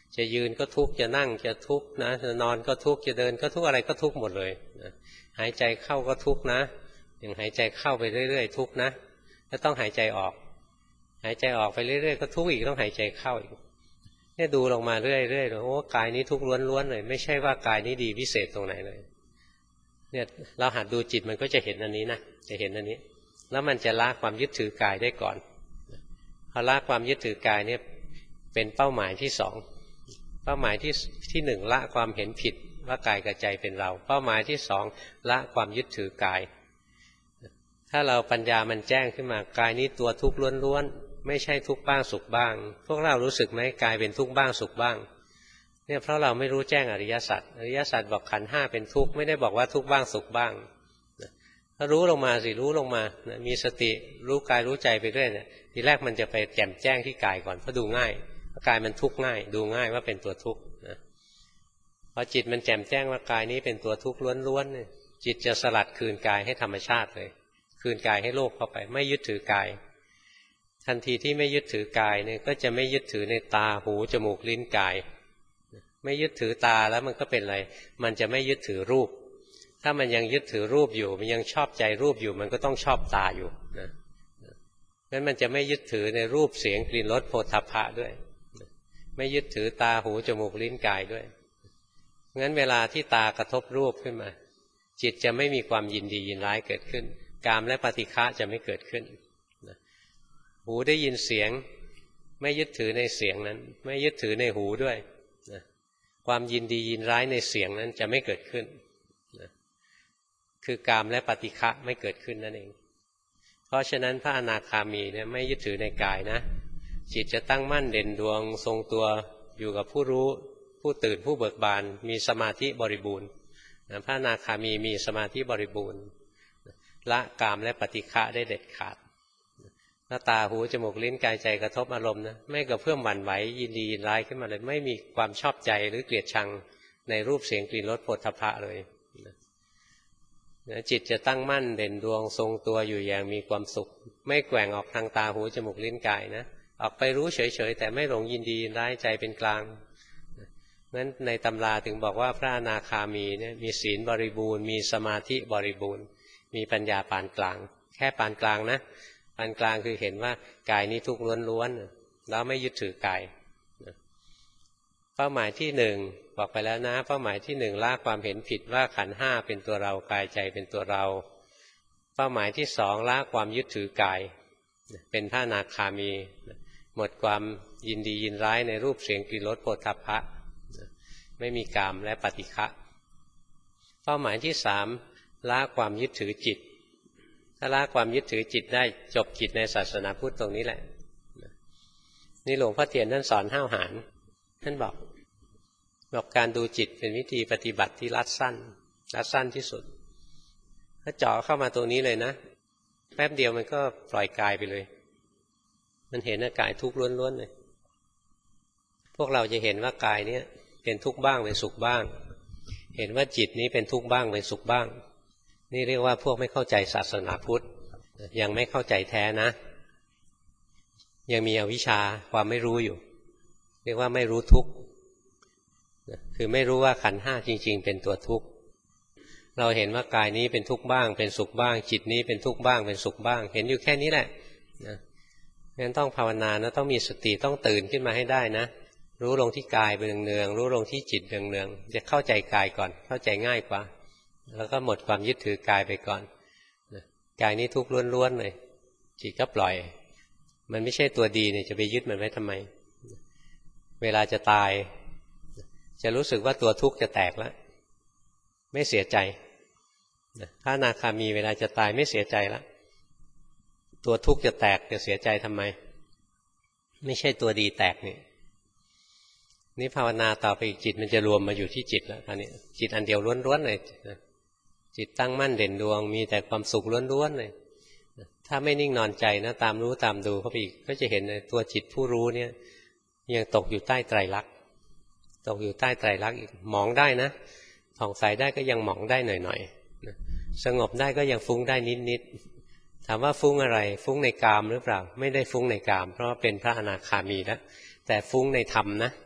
จะยืนก็ทุกข์จะนั่งจะทุกข์นะจะนอนก็ทุกข์จะเดินก็ทุกข์อะไรก็ทุกข์หมดเลยนะหายใจเข้าก็ทุกข์นะอย่างหายใจเข้าไปเรื่อยๆทุกข์นะแล้วต้องหายใจออกหายใจออกไปเรื่อยๆก็ทุกข์อีกต้องหายใจเข้าอีกเนี่ยดูลงมาเรื่อยๆโอ้กายนี้ทุกข์ล้วนๆเลยไม่ใช่ว่ากายนี้ดีพิเศษตรงไหนเลยเนี่ยเราหัดดูจิตมันก็จะเห็นอันนี้นะจะเห็นอันนี้แล้วมันจะละความยึดถือกายได้ก่อนพอละความยึดถือกายเนี่ยเป็นเป้าหมายที่สองเป้าหมายที่ที่หนึ่งละความเห็นผิดว่ากายกับใจเป็นเราเป้าหมายที่สองละความยึดถือกายถ้าเราปัญญามันแจ้งขึ้นมากายนี้ตัวทุกข์ล้วนๆไม่ใช่ทุกข์บ้างสุขบ้างพวกเรารู้สึกไหมกายเป็นทุกข์บ้างสุขบ้างเนี่ยเพราะเราไม่รู้แจ้งอริยสัจอริยสัจบอกขันธ์ห้าเป็นทุกข์ไม่ได้บอกว่าทุกข์บ้างสุขบ้างถ้ารู้ลงมาสิรู้ลงมานะมีสติรู้กายรู้ใจไปเรื่อยเนี่ยทีแรกมันจะไปแจ่มแจ้งที่กายก่อนเพราะดูง่ายกายมันทุกข์ง่ายดูง่ายว่าเป็นตัวทุกข์นะพอจิตมันแจ่มแจ้งว่ากายนี้เป็นตัวทุกข์ล้วนๆเนี่ยจิตจะสลัดคืนกายให้ธรรมชาติเลยคืนกายให้โลกเข้าไปไม่ยึดถือกายทันทีที่ไม่ยึดถือกายเนี่ยก็จะไม่ยึดถือในตาหูจมูกลิ้นกายไม่ยึดถือตาแล้วมันก็เป็นอะไรมันจะไม่ยึดถือรูปถ้ามันยังยึดถือรูปอยู่มันยังชอบใจรูปอยู่มันก็ต้องชอบตาอยู่นะงั้นมันจะไม่ยึดถือในรูปเสียงกลิ่นรสโผฏฐัพพะด้วยไม่ยึดถือตาหูจมูกลิ้นกายด้วยงั้นเวลาที่ตากระทบรูปขึ้นมาจิตจะไม่มีความยินดียินร้ายเกิดขึ้นกามและปฏิฆะจะไม่เกิดขึ้นหูได้ยินเสียงไม่ยึดถือในเสียงนั้นไม่ยึดถือในหูด้วยนะความยินดียินร้ายในเสียงนั้นจะไม่เกิดขึ้นนะคือกามและปฏิฆะไม่เกิดขึ้นนั่นเองเพราะฉะนั้นพระอนาคามีเนี่ยไม่ยึดถือในกายนะจิตจะตั้งมั่นเด่นดวงทรงตัวอยู่กับผู้รู้ผู้ตื่นผู้เบิกบานมีสมาธิบริบูรณ์นะพระอนาคามีมีสมาธิบริบูรณ์ละกามและปฏิฆะได้เด็ดขาดหน้าตาหูจมูกลิ้นกายใจกระทบอารมณ์นะไม่กระเพื่อมหวั่นไหวยินดียินร้ายขึ้นมาเลยไม่มีความชอบใจหรือเกลียดชังในรูปเสียงกลิ่นรสโผฏฐัพพะเลยนะจิตจะตั้งมั่นเด่นดวงทรงตัวอยู่อย่างมีความสุขไม่แกว่งออกทางตาหูจมูกลิ้นกายนะออกไปรู้เฉยๆแต่ไม่หลงยินดียินร้ายใจเป็นกลางงั้นในตำราถึงบอกว่าพระอนาคามีเนี่ยมีศีลบริบูรณ์มีสมาธิบริบูรณ์มีปัญญาปานกลางแค่ปานกลางนะปานกลางคือเห็นว่ากายนี้ทุกข์ล้วนๆแล้วไม่ยึดถือกายเป้าหมายที่หนึ่งบอกไปแล้วนะเป้าหมายที่หนึ่งละความเห็นผิดว่าขันธ์ห้าเป็นตัวเรากายใจเป็นตัวเราเป้าหมายที่สองละความยึดถือกายเป็นพระอนาคามีหมดความยินดียินร้ายในรูปเสียงกลิ่นรสโผฏฐัพพะไม่มีกามและปฏิฆะเป้าหมายที่สามละความยึดถือจิตถ้าละความยึดถือจิตได้จบกิจในศาสนาพุทธตรงนี้แหละนี่หลวงพ่อเทียนท่านสอนห้าวหาญท่านบอกบอกการดูจิตเป็นวิธีปฏิบัติที่รัดสั้นรัดสั้นที่สุดถ้าเจาะเข้ามาตรงนี้เลยนะแป๊บเดียวมันก็ปล่อยกายไปเลยมันเห็นว่ากายทุกข์ล้วนๆเลยพวกเราจะเห็นว่ากายนี้เป็นทุกข์บ้างเป็นสุขบ้างเห็นว่าจิตนี้เป็นทุกข์บ้างเป็นสุขบ้างนี่เรียกว่าพวกไม่เข้าใจศาสนาพุทธยังไม่เข้าใจแท้นะยังมีอวิชชาความไม่รู้อยู่เรียกว่าไม่รู้ทุกข์คือไม่รู้ว่าขันธ์ห้าจริงๆเป็นตัวทุกข์เราเห็นว่ากายนี้เป็นทุกข์บ้างเป็นสุขบ้างจิตนี้เป็นทุกข์บ้างเป็นสุขบ้างเห็นอยู่แค่นี้แหละนะงั้นต้องภาวนานะต้องมีสติต้องตื่นขึ้นมาให้ได้นะรู้ลงที่กายเนืองๆรู้ลงที่จิตเนืองๆจะเข้าใจกายก่อนเข้าใจง่ายกว่าแล้วก็หมดความยึดถือกายไปก่อนกายนี้ทุกข์ล้วนๆเลยจิตก็ปล่อยมันไม่ใช่ตัวดีเนี่ยจะไปยึดมันไว้ทำไมเวลาจะตายจะรู้สึกว่าตัวทุกข์จะแตกแล้วไม่เสียใจพระอนาคามีเวลาจะตายไม่เสียใจแล้วตัวทุกข์จะแตกจะเสียใจทำไมไม่ใช่ตัวดีแตกนี่นี่ภาวนาต่อไปอีกจิตมันจะรวมมาอยู่ที่จิตแล้วตอนนี้จิตอันเดียวล้วนๆเลยจิตตั้งมั่นเด่นดวงมีแต่ความสุขล้วนๆเลยถ้าไม่นิ่งนอนใจนะตามรู้ตามดูเข้าไปอีกก็จะเห็นในตัวจิตผู้รู้เนี่ยยังตกอยู่ใต้ไตรลักษณ์ตกอยู่ใต้ไตรลักษณ์อีกมองได้นะผ่องใสได้ก็ยังมองได้หน่อยๆสงบได้ก็ยังฟุ้งได้นิดๆถามว่าฟุ้งอะไรฟุ้งในกามหรือเปล่าไม่ได้ฟุ้งในกามเพราะว่าเป็นพระอนาคามีแล้วแต่ฟุ้งในธรรมนะ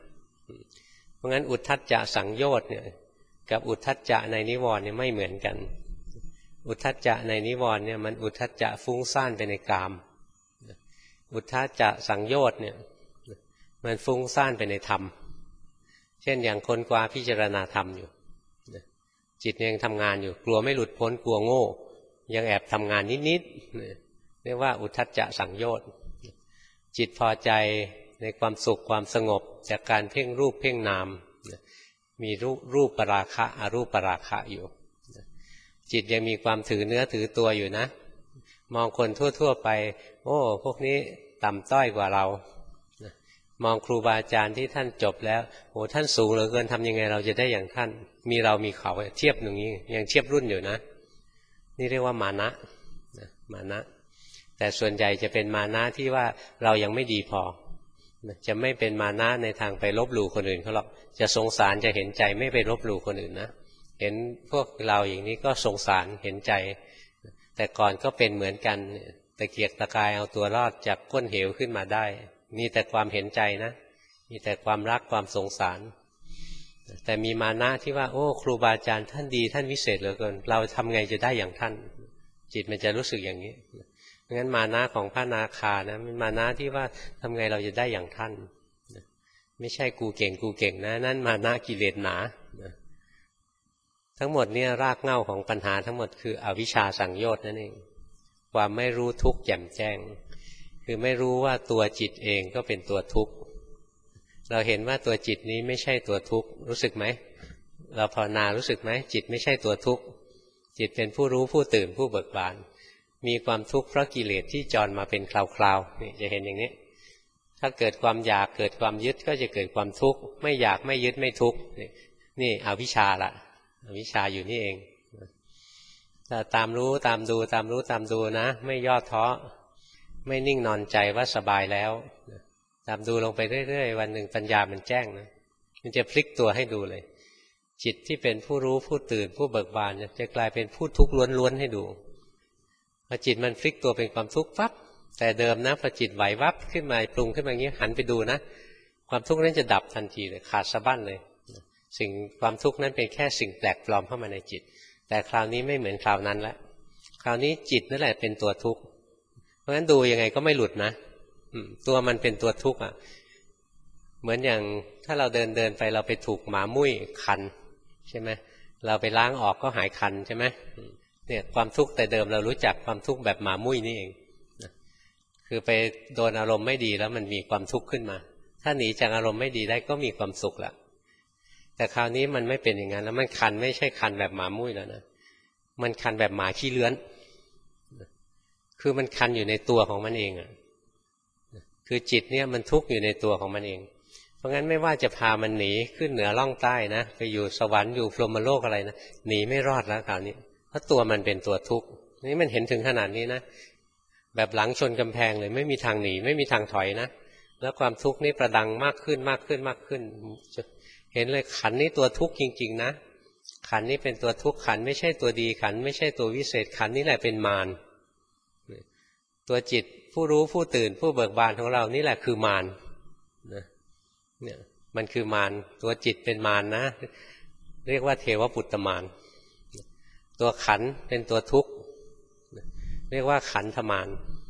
เพราะงั้นอุทธัจจะสังโยชน์เนี่ยกับอุทธัจจะในนิวรณ์เนี่ยไม่เหมือนกันอุทธัจจะในนิวรณ์เนี่ยมันอุทธัจจะฟุ้งซ่านไปในกามอุทธัจจะสังโยชน์เนี่ยมันฟุ้งซ่านไปในธรรมเช่นอย่างคนกว่าพิจารณาธรรมอยู่จิตยังทำงานอยู่กลัวไม่หลุดพ้นกลัวโง่ยังแอบทำงานนิดๆเรียกว่าอุทธัจจะสังโยชน์จิตพอใจในความสุขความสงบจากการเพ่งรูปเพ่งนามมีรูปรูปปราคะอรูปปราคะอยู่จิตยังมีความถือเนื้อถือตัวอยู่นะมองคนทั่วๆไปโอ้พวกนี้ต่ำต้อยกว่าเรามองครูบาอาจารย์ที่ท่านจบแล้วโอ้ท่านสูงเหลือเกินทำยังไงเราจะได้อย่างท่านมีเรามีเขาเทียบอย่างนี้ยังเทียบรุ่นอยู่นะนี่เรียกว่ามานะมานะแต่ส่วนใหญ่จะเป็นมานะที่ว่าเรายังไม่ดีพอจะไม่เป็นมานะในทางไปลบหลู่คนอื่นเขาหรอกจะสงสารจะเห็นใจไม่ไปลบหลู่คนอื่นนะเห็นพวกเราอย่างนี้ก็สงสารเห็นใจแต่ก่อนก็เป็นเหมือนกันตะเกียกตะกายเอาตัวรอดจากก้นเหวขึ้นมาได้มีแต่ความเห็นใจนะมีแต่ความรักความสงสารแต่มีมานะที่ว่าโอ้ครูบาอาจารย์ท่านดีท่านวิเศษเหลือเกินเราทำไงจะได้อย่างท่านจิตมันจะรู้สึกอย่างนี้งั้นมานะของพระนาคานะมันมานะที่ว่าทำไงเราจะได้อย่างท่านไม่ใช่กูเก่งกูเก่งนะนั่นมานะกิเลสหนาทั้งหมดเนี่ยรากเหง้าของปัญหาทั้งหมดคืออวิชชาสังโยชน์นั่นเองความไม่รู้ทุกข์แจ่มแจ้งคือไม่รู้ว่าตัวจิตเองก็เป็นตัวทุกข์เราเห็นว่าตัวจิตนี้ไม่ใช่ตัวทุกข์รู้สึกไหมเราภาวนารู้สึกไหมจิตไม่ใช่ตัวทุกข์จิตเป็นผู้รู้ผู้ตื่นผู้เบิกบานมีความทุกข์เพราะกิเลสที่จรมาเป็นคราวๆนี่จะเห็นอย่างนี้ถ้าเกิดความอยากเกิดความยึดก็จะเกิดความทุกข์ไม่อยากไม่ยึดไม่ทุกข์นี่อวิชชาละอวิชชาอยู่นี่เองแต่ตามรู้ตามดูตามรู้ตามดูนะไม่ย่อท้อไม่นิ่งนอนใจว่าสบายแล้วตามดูลงไปเรื่อยๆวันหนึ่งปัญญามันแจ้งนะมันจะพลิกตัวให้ดูเลยจิตที่เป็นผู้รู้ผู้ตื่นผู้เบิกบานจะกลายเป็นผู้ทุกข์ล้วนๆให้ดูพอจิตมันพลิกตัวเป็นความทุกข์ปั๊บแต่เดิมนะพอจิตไหววับขึ้นมาปรุงขึ้นมาอย่างนี้หันไปดูนะความทุกข์นั้นจะดับทันทีเลยขาดสะบั้นเลยสิ่งความทุกข์นั้นเป็นแค่สิ่งแปลกปลอมเข้ามาในจิตแต่คราวนี้ไม่เหมือนคราวนั้นแล้วคราวนี้จิตนั่นแหละเป็นตัวทุกข์เพราะฉะนั้นดูยังไงก็ไม่หลุดนะตัวมันเป็นตัวทุกข์อ่ะเหมือนอย่างถ้าเราเดินเดินไปเราไปถูกหมามุ้ยคันใช่ไหมเราไปล้างออกก็หายคันใช่ไหมเนี่ยความทุกข์แต่เดิมเรารู้จักความทุกข์แบบหมามุ้ยนี่เองคือไปโดนอารมณ์ไม่ดีแล้วมันมีความทุกข์ขึ้นมาถ้าหนีจากอารมณ์ไม่ดีได้ก็มีความสุขละแต่คราวนี้มันไม่เป็นอย่างนั้นแล้วมันคันไม่ใช่คันแบบหมามุ้ยแล้วนะมันคันแบบหมาขี้เลื้อนคือมันคันอยู่ในตัวของมันเองอ่ะคือจิตเนี่ยมันทุกข์อยู่ในตัวของมันเองเพราะงั้นไม่ว่าจะพามันหนีขึ้นเหนือล่องใต้นะไปอยู่สวรรค์อยู่พรหมโลกอะไรนะหนีไม่รอดแล้วคราวนี้เพราะตัวมันเป็นตัวทุกข์นี่มันเห็นถึงขนาดนี้นะแบบหลังชนกำแพงเลยไม่มีทางหนีไม่มีทางถอยนะแล้วความทุกข์นี่ประดังมากขึ้นมากขึ้นมากขึ้นเห็นเลยขันนี้ตัวทุกข์จริงๆนะขันนี้เป็นตัวทุกข์ขันไม่ใช่ตัวดีขันไม่ใช่ตัววิเศษขันนี่แหละเป็นมารตัวจิตผู้รู้ผู้ตื่นผู้เบิกบานของเรานี่แหละคือมารนะเนี่ยมันคือมารตัวจิตเป็นมารนะเรียกว่าเทวปุตตมารตัวขันเป็นตัวทุกข์เรียกว่าขันธมาร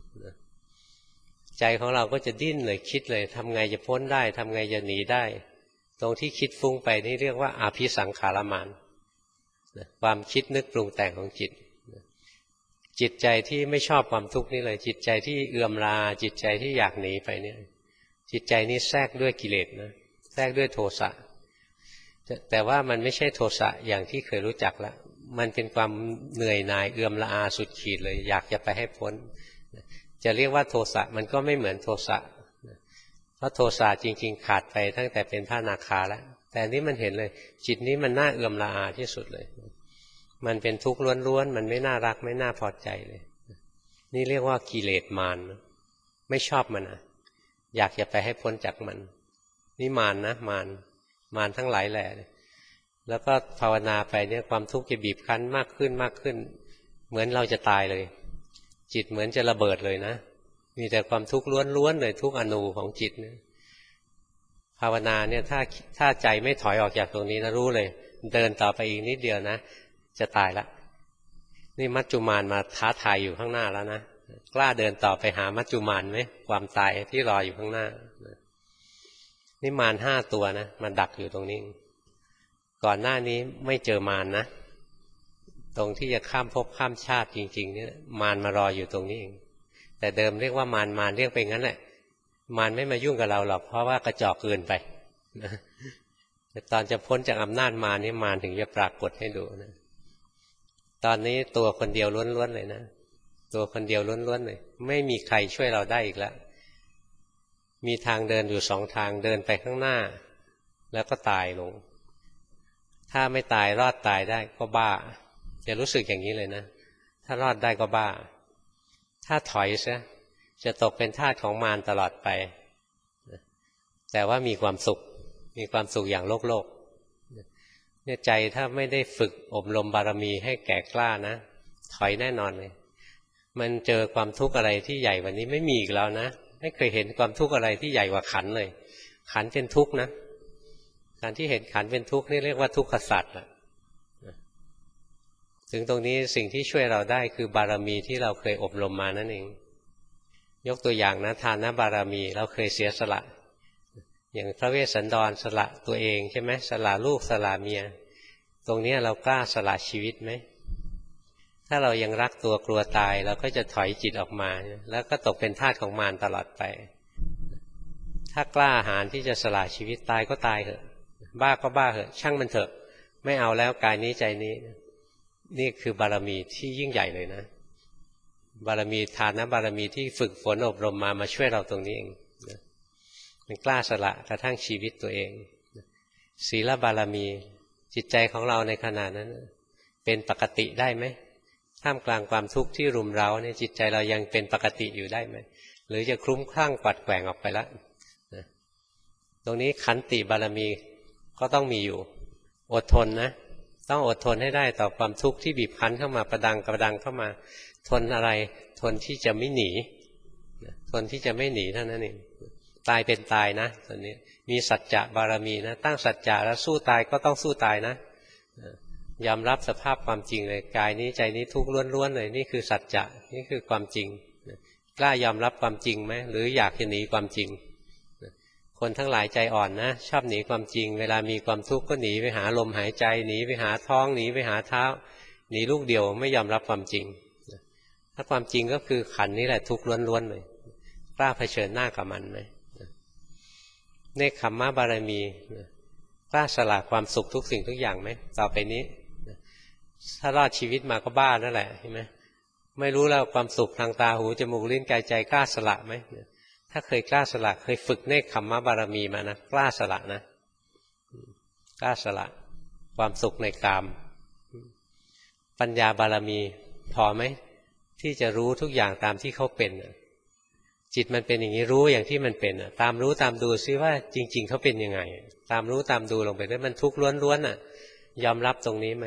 ใจของเราก็จะดิ้นเลยคิดเลยทำไงจะพ้นได้ทำไงจะหนีได้ตรงที่คิดฟุ้งไปนี่เรียกว่าอาภิสังขารมารความคิดนึกปรุงแต่งของจิตจิตใจที่ไม่ชอบความทุกข์นี่เลยจิตใจที่เอื่อมราจิตใจที่อยากหนีไปเนี่ยจิตใจนี้แทรกด้วยกิเลสนะแทรกด้วยโทสะแต่ว่ามันไม่ใช่โทสะอย่างที่เคยรู้จักแล้วมันเป็นความเหนื่อยหน่ายเอื่อมละอาสุดขีดเลยอยากจะไปให้พ้นจะเรียกว่าโทสะมันก็ไม่เหมือนโทสะเพราะโทสะจริงๆขาดไปตั้งแต่เป็นพระอนาคาแล้วแต่นี้มันเห็นเลยจิตนี้มันน่าเอื่อมละอาที่สุดเลยมันเป็นทุกข์ล้วนๆมันไม่น่ารักไม่น่าพอใจเลยนี่เรียกว่ากิเลสมารไม่ชอบมันนะอยากจะไปให้พ้นจากมันนี่มารนะมารมารทั้งหลายแหละแล้วก็ภาวนาไปเนี่ยความทุกข์จะบีบคั้นมากขึ้นมากขึ้นเหมือนเราจะตายเลยจิตเหมือนจะระเบิดเลยนะมีแต่ความทุกข์ล้วนๆเลยทุกอนูของจิตนะภภาวนาเนี่ยถ้าถ้าใจไม่ถอยออกจากตรงนี้นะรู้เลยเดินต่อไปอีกนิดเดียวนะจะตายละนี่มัจจุมานมาท้าทายอยู่ข้างหน้าแล้วนะกล้าเดินต่อไปหามัจจุมานไหมความตายที่รออยู่ข้างหน้านี่มารห้าตัวนะมันดักอยู่ตรงนี้ก่อนหน้านี้ไม่เจอมารนะตรงที่จะข้ามภพข้ามชาติจริงๆเนี่ยมารมารออยู่ตรงนี้เองแต่เดิมเรียกว่ามารมารเรียกไปงั้นแหละมารไม่มายุ่งกับเราหรอกเพราะว่ากระจอกเกินไปนะแต่ตอนจะพ้นจากอำนาจมารนี่มารถึงจะปรากฏให้ดูนะตอนนี้ตัวคนเดียวล้วนๆเลยนะตัวคนเดียวล้วนๆเลยไม่มีใครช่วยเราได้อีกแล้วมีทางเดินอยู่สองทางเดินไปข้างหน้าแล้วก็ตายลงถ้าไม่ตายรอดตายได้ก็บ้าจะรู้สึกอย่างนี้เลยนะถ้ารอดได้ก็บ้าถ้าถอยซะจะตกเป็นทาสของมารตลอดไปแต่ว่ามีความสุขมีความสุขอย่างโลกโลกเนี่ยใจถ้าไม่ได้ฝึกอบรมบารมีให้แก่กล้านะถอยแน่นอนเลยมันเจอความทุกข์อะไรที่ใหญ่กว่านี้ไม่มีอีกแล้วนะไม่เคยเห็นความทุกข์อะไรที่ใหญ่กว่าขันเลยขันเป็นทุกข์นะการที่เห็นขันเป็นทุกข์นี่เรียกว่าทุกขสัจนะถึงตรงนี้สิ่งที่ช่วยเราได้คือบารมีที่เราเคยอบรมมานั่นเองยกตัวอย่างนะทานบารมีเราเคยเสียสละอย่างพระเวสสันดรสละตัวเองใช่ไหมสละลูกสละเมียตรงนี้เรากล้าสละชีวิตไหมถ้าเรายังรักตัวกลัวตายเราก็จะถอยจิตออกมาแล้วก็ตกเป็นทาสของมารตลอดไปถ้ากล้าหาญที่จะสละชีวิตตายก็ตายเถอะบ้าก็บ้าเถอะช่างมันเถอะไม่เอาแล้วกายนี้ใจนี้นี่คือบารมีที่ยิ่งใหญ่เลยนะบารมีทานบารมีที่ฝึกฝนอบรมมามาช่วยเราตรงนี้เองมันกล้าสละกระทั่งชีวิตตัวเองศีลบารมีจิตใจของเราในขณะนั้นเป็นปกติได้ไหมท่ามกลางความทุกข์ที่รุมเร้าเนี่ยจิตใจเรายังเป็นปกติอยู่ได้ไหมหรือจะคลุ้มคลั่งกวัดแกว่งออกไปแล้วตรงนี้ขันติบารมีก็ต้องมีอยู่อดทนนะต้องอดทนให้ได้ต่อความทุกข์ที่บีบคั้นเข้ามาประดังประดังเข้ามาทนอะไรทนที่จะไม่หนีทนที่จะไม่หนีเท่านั้นเองตายเป็นตายนะตอนนี้มีสัจจะบารมีนะตั้งสัจจะแล้วสู้ตายก็ต้องสู้ตายนะยอมรับสภาพความจริงเลยกายนี้ใจนี้ทุกข์ล้วนๆเลยนี่คือสัจจะนี่คือความจริงกล้ายอมรับความจริงไหมหรืออยากจะหนีความจริงคนทั้งหลายใจอ่อนนะชอบหนีความจริงเวลามีความทุกข์ก็หนีไปหาลมหายใจหนีไปหาท้องหนีไปหาเท้าหนีลูกเดียวไม่ยอมรับความจริงถ้าความจริงก็คือขันนี้แหละทุกข์ล้วนๆเลยกล้าเผชิญหน้ากับมันไหมเนคขมมะบารมีกล้าสละความสุขทุกสิ่งทุกอย่างไหมต่อไปนี้ถ้ารอดชีวิตมาก็บ้านั่นแหละใช่ไหมไม่รู้แล้วความสุขทางตาหูจมูกลิ้นกายใจกล้าสละไหมถ้าเคยกล้าสละเคยฝึกเนคขมมะบารมีมานะกล้าสละนะกล้าสละความสุขในกามปัญญาบารมีพอไหมที่จะรู้ทุกอย่างตามที่เขาเป็นจิตมันเป็นอย่างนี้รู้อย่างที่มันเป็นตามรู้ตามดูซิว่าจริงๆเขาเป็นยังไงตามรู้ตามดูลงไปด้วยมันทุกข์ล้วนๆน่ะยอมรับตรงนี้ไหม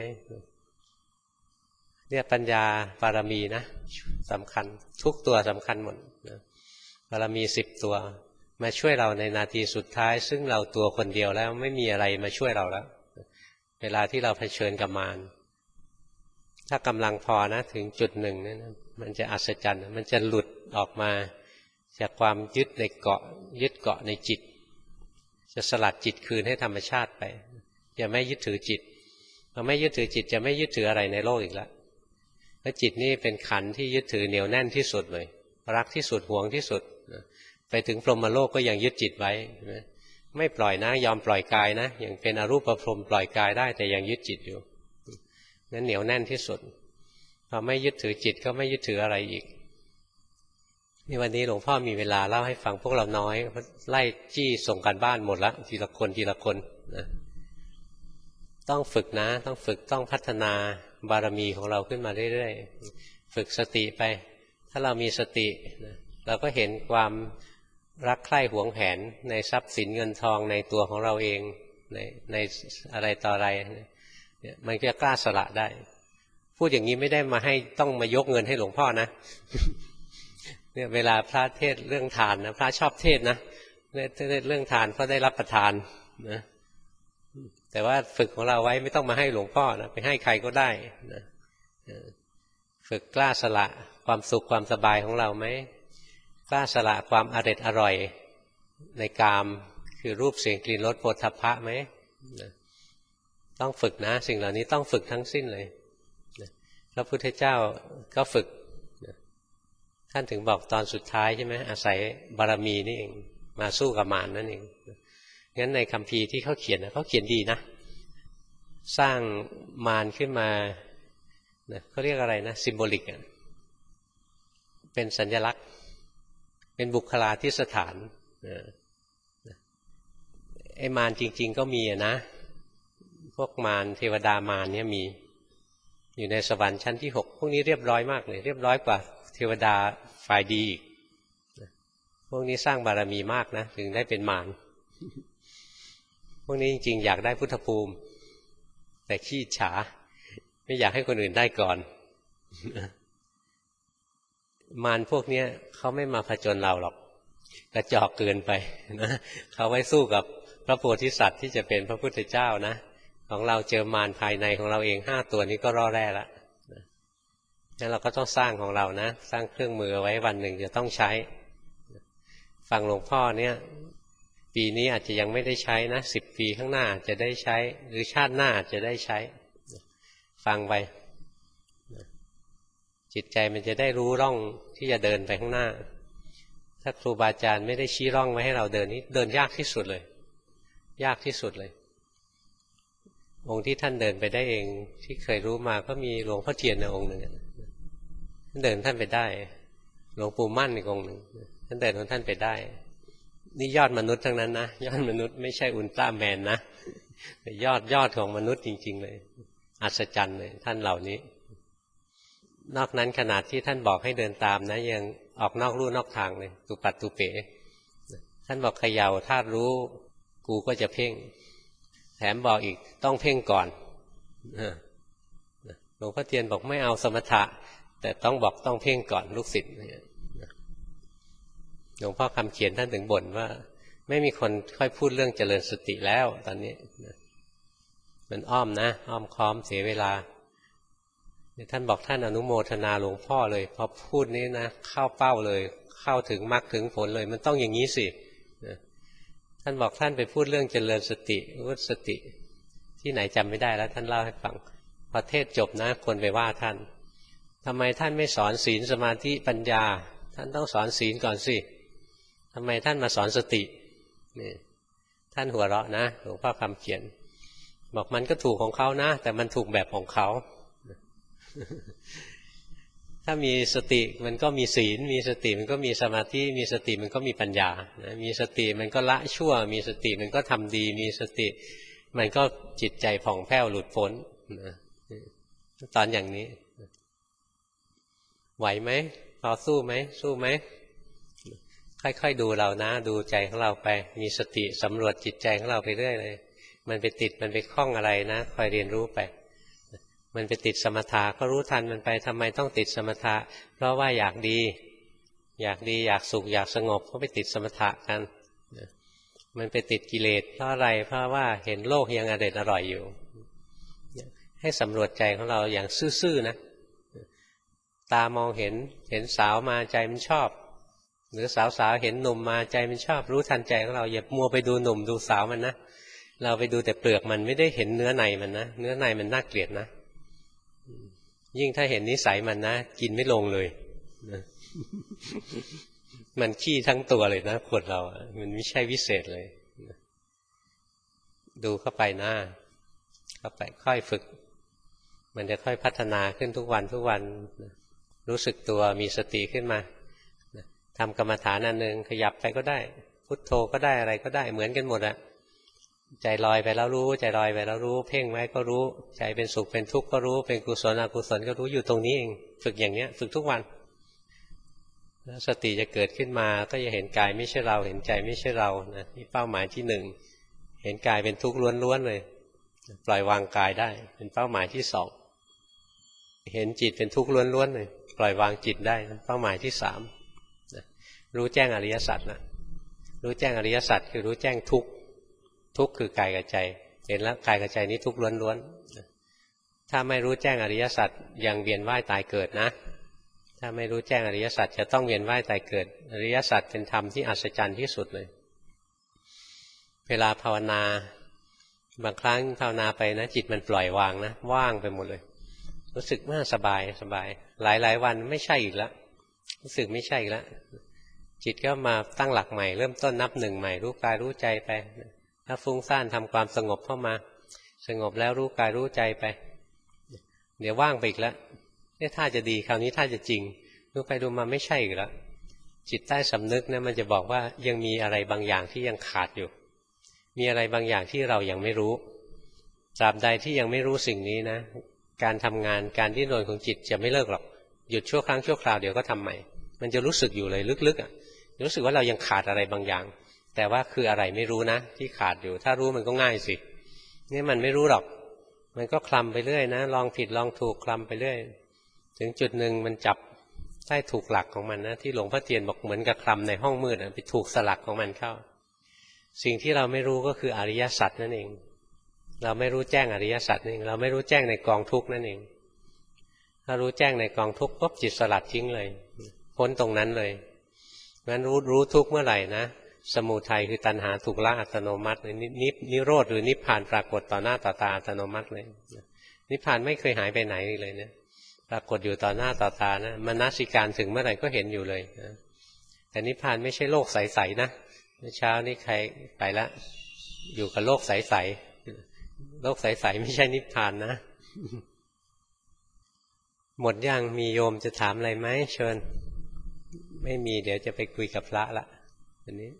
เนี่ยปัญญาบารมีนะสำคัญทุกตัวสำคัญหมดนะบารมีสิบตัวมาช่วยเราในนาทีสุดท้ายซึ่งเราตัวคนเดียวแล้วไม่มีอะไรมาช่วยเราแล้วเวลาที่เราเผชิญกับมารถ้ากำลังพอนะถึงจุดหนึ่งเนี่ยมันจะอัศจรรย์มันจะหลุดออกมาจากความยึดในเกาะยึดเกาะในจิตจะสลัดจิตคืนให้ธรรมชาติไปอย่าไม่ยึดถือจิตพอไม่ยึดถือจิตจะไม่ยึดถืออะไรในโลกอีกแล้วเพราะจิตนี่เป็นขันธ์ที่ยึดถือเหนียวแน่นที่สุดเลยรักที่สุดหวงที่สุดไปถึงพรหมโลกก็ยังยึดจิตไว้ไม่ปล่อยนะยอมปล่อยกายนะยังเป็นอรูปพรหมปล่อยกายได้แต่ยังยึดจิตอยู่นั้นเหนียวแน่นที่สุดพอไม่ยึดถือจิตก็ไม่ยึดถืออะไรอีกนี่วันนี้หลวงพ่อมีเวลาเล่าให้ฟังพวกเราน้อยไล่จี้ส่งกันบ้านหมดแล้วทีละคนทีละคนนะต้องฝึกนะต้องฝึกต้องพัฒนาบารมีของเราขึ้นมาเรื่อยๆฝึกสติไปถ้าเรามีสตินะเราก็เห็นความรักใคร่หวงแหนในทรัพย์สินเงินทองในตัวของเราเองในในอะไรต่ออะไรเนี่ยมันก็กล้าสละได้พูดอย่างนี้ไม่ได้มาให้ต้องมายกเงินให้หลวงพ่อนะเนี่ยเวลาพระเทศเรื่องทานนะพระชอบเทศนะเรื่องทานเพราะได้รับประทานนะแต่ว่าฝึกของเราไว้ไม่ต้องมาให้หลวงพ่อนะไปให้ใครก็ได้นะฝึกกล้าสละความสุขความสบายของเราไหมกล้าสละความอร็ดอร่อยในกามคือรูปเสียงกลิ่นรสโผฏฐัพพะไหมนะต้องฝึกนะสิ่งเหล่านี้ต้องฝึกทั้งสิ้นเลยนะพระพุทธเจ้าก็ฝึกนะท่านถึงบอกตอนสุดท้ายใช่ไหมอาศัยบารมีนี่เองมาสู้กับมารนั่นเองงั้นในคัมภีร์ที่เขาเขียนนะเขาเขียนดีนะสร้างมารขึ้นมาเขาเรียกอะไรนะซิมโบลิกเป็นสัญลักษณ์เป็นบุคลาธิสถานไอ้มารจริงๆก็มีนะพวกมารเทวดามารเนี่ยมีอยู่ในสวรรค์ชั้นที่หกพวกนี้เรียบร้อยมากเลยเรียบร้อยกว่าเทวดาฝ่ายดีอีกพวกนี้สร้างบารมีมากนะถึงได้เป็นมารพวกนี้จริงๆอยากได้พุทธภูมิแต่ขี้ฉาไม่อยากให้คนอื่นได้ก่อนมารพวกนี้เขาไม่มาผจญเราหรอกกระจอกเกินไปนะเขาไว้สู้กับพระโพธิสัตว์ที่จะเป็นพระพุทธเจ้านะของเราเจอมารภายในของเราเองห้าตัวนี้ก็ร่อแร่ละงั้นเราก็ต้องสร้างของเรานะสร้างเครื่องมือไว้วันหนึ่งจะต้องใช้ฟังหลวงพ่อเนี่ยปีนี้อาจจะยังไม่ได้ใช้นะสิบปีข้างหน้าจะได้ใช้หรือชาติหน้าจะได้ใช้ฟังไปจิตใจมันจะได้รู้ร่องที่จะเดินไปข้างหน้าถ้าครูบาอาจารย์ไม่ได้ชี้ร่องไว้ให้เราเดินนี้เดินยากที่สุดเลยยากที่สุดเลยองค์ที่ท่านเดินไปได้เองที่เคยรู้มาก็มีหลวงพ่อเทียนในองค์หนึ่งท่านเดินท่านไปได้หลวงปู่มั่นอีกองค์หนึ่งท่านเดินของท่านไปได้นี่ยอดมนุษย์ทั้งนั้นนะยอดมนุษย์ไม่ใช่อุลตร้าแมนนะแต่ยอดยอดของมนุษย์จริงๆเลยอัศจรรย์เลยท่านเหล่านี้นอกนั้นขนาดที่ท่านบอกให้เดินตามนะยังออกนอกลู่นอกทางเลยตุปัตตุเป๋ท่านบอกเขย่าธาตุรู้กูก็จะเพ่งแถมบอกอีกต้องเพ่งก่อนหลวงพ่อเทียนบอกไม่เอาสมถะแต่ต้องบอกต้องเพ่งก่อนลูกศิษย์หลวงพ่อคำเขียนท่านถึงบ่นว่าไม่มีคนค่อยพูดเรื่องเจริญสติแล้วตอนนี้มันอ้อมนะอ้อมค้อมเสียเวลาท่านบอกท่านอนุโมทนาหลวงพ่อเลยพอพูดนี้นะเข้าเป้าเลยเข้าถึงมรรคถึงผลเลยมันต้องอย่างนี้สิท่านบอกท่านไปพูดเรื่องเจริญสติวุฒสติที่ไหนจำไม่ได้แล้วท่านเล่าให้ฟังพอเทศจบนะคนไปว่าท่านทำไมท่านไม่สอนศีลสมาธิปัญญาท่านต้องสอนศีลก่อนสิทำไมท่านมาสอนสตินี่ท่านหัวเราะนะหลวงพ่อคำเขียนบอกมันก็ถูกของเขานะแต่มันถูกแบบของเขาถ้ามีสติมันก็มีศีลมีสติมันก็มีสมาธิมีสติมันก็มีปัญญานะมีสติมันก็ละชั่วมีสติมันก็ทำดีมีสติมันก็จิตใจผ่องแผ้วหลุดพ้นนะตอนอย่างนี้ไหวไหมพอสู้ไหมสู้ไหมค่อยๆดูเรานะดูใจของเราไปมีสติสำรวจจิตใจของเราไปเรื่อยเลยมันไปติดมันไปคล้องอะไรนะคอยเรียนรู้ไปมันไปติดสมถะก็รู้ทันมันไปทำไมต้องติดสมถะเพราะว่าอยากดีอยากดีอยากสุขอยากสงบก็ไปติดสมถะกันมันไปติดกิเลสเพราะอะไรเพราะว่าเห็นโลกยังอร่อยอร่อยอยู่ให้สำรวจใจของเราอย่างซื่อๆนะตามองเห็นเห็นสาวมาใจมันชอบหรือสาวๆเห็นหนุ่มมาใจมันชอบรู้ทันใจของเราอย่ามัวไปดูหนุ่มดูสาวมันนะเราไปดูแต่เปลือกมันไม่ได้เห็นเนื้อในมันนะเนื้อในมันน่าเกลียดนะยิ่งถ้าเห็นนิสัยมันนะกินไม่ลงเลยนะมันขี้ทั้งตัวเลยนะคนเรามันไม่ใช่วิเศษเลยดูเข้าไปนะเข้าไปค่อยฝึกมันจะค่อยพัฒนาขึ้นทุกวันทุกวันรู้สึกตัวมีสติขึ้นมาทำกรรมฐานอันหนึ่งขยับไปก็ได้พุทโธก็ได้อะไรก็ได้เหมือนกันหมดอะใจลอยไปแล้วรู้ใจลอยไปแล้วรู้เพ่งไว้ก็รู้ใจเป็นสุขเป็นทุกข์ก็รู้เป็นกุศลอกุศลก็รู้อยู่ตรงนี้เองฝึกอย่างเนี้ยฝึกทุกวันแล้วสติจะเกิดขึ้นมาก็จะเห็นกายไม่ใช่เราเห็นใจไม่ใช่เรานะนี่เป้าหมายที่หนึ่งเห็นกายเป็นทุกข์ล้วนๆเลยปล่อยวางกายได้เป็นเป้าหมายที่สองเห็นจิตเป็นทุกข์ล้วนๆเลยปล่อยวางจิตได้เป้าหมายที่สามรู้แจ้งอริยสัจนะรู้แจ้งอริยสัจคือรู้แจ้งทุกข์ทุกข์คือกายกับใจเห็นแล้วกายกับใจนี้ทุกข์ล้วนๆถ้าไม่รู้แจ้งอริยสัจยังเวียนว่ายตายเกิดนะถ้าไม่รู้แจ้งอริยสัจจะต้องเวียนว่ายตายเกิดอริยสัจเป็นธรรมที่อัศจรรย์ที่สุดเลยเวลาภาวนาบางครั้งภาวนาไปนะจิตมันปล่อยวางนะว่างไปหมดเลยรู้สึกว่าสบายสบายหลายหลายวันไม่ใช่อีกแล้วรู้สึกไม่ใช่อีกแล้วจิตก็มาตั้งหลักใหม่เริ่มต้นนับหนึ่งใหม่รู้กายรู้ใจไปถ้าฟุ้งซ่านทำความสงบเข้ามาสงบแล้วรู้กายรู้ใจไปเดี๋ยวว่างไปอีกแล้วนี่ท่าจะดีคราวนี้ท่าจะจริงดูไปดูมาไม่ใช่อีกแล้วจิตใต้สำนึกนะมันจะบอกว่ายังมีอะไรบางอย่างที่ยังขาดอยู่มีอะไรบางอย่างที่เรายังไม่รู้ตราบใดที่ยังไม่รู้สิ่งนี้นะการทำงานการดิ้นรนของจิตจะไม่เลิกหรอกหยุดชั่วครั้งชั่วคราวเดี๋ยวก็ทำใหม่มันจะรู้สึกอยู่เลยลึกๆอ่ะรู้สึกว่าเรายังขาดอะไรบางอย่างแต่ว่าคืออะไรไม่รู้นะที่ขาดอยู่ถ้ารู้มันก็ง่ายสินี่มันไม่รู้หรอกมันก็คลำไปเรื่อยนะลองผิดลองถูกคลำไปเรื่อยถึงจุดหนึ่งมันจับได้ถูกหลักของมันนะที่หลวงพ่อเทียนบอกเหมือนกับคลำในห้องมืดไปถูกสลักของมันเข้าสิ่งที่เราไม่รู้ก็คืออริยสัจนั่นเองเราไม่รู้แจ้งอริยสัจนั่นเองเราไม่รู้แจ้งในกองทุกข์นั่นเองถ้ารู้แจ้งในกองทุกข์ปุ๊บจิตสลัดทิ้งเลยพ้นตรงนั้นเลยงั้นรู้รู้ทุกข์เมื่อไหร่นะสมุทัยคือตัณหาถูกละอัตโนมัติเลยนิพนิโรธหรือนิพพานปรากฏต่อหน้าต่อตาอัตโนมัติเลยนิพพานไม่เคยหายไปไหนเลยเนี่ยปรากฏอยู่ต่อหน้าต่อตานะมนสิการถึงเมื่อไหร่ก็เห็นอยู่เลยนะแต่นิพพานไม่ใช่โลกใสๆนะเมื่อเช้านี้ใครไปแล้วอยู่กับโลกใสๆโลกใสๆไม่ใช่นิพพานนะหมดยังมีโยมจะถามอะไรไหมเชิญไม่มีเดี๋ยวจะไปคุยกับพระละวันนี้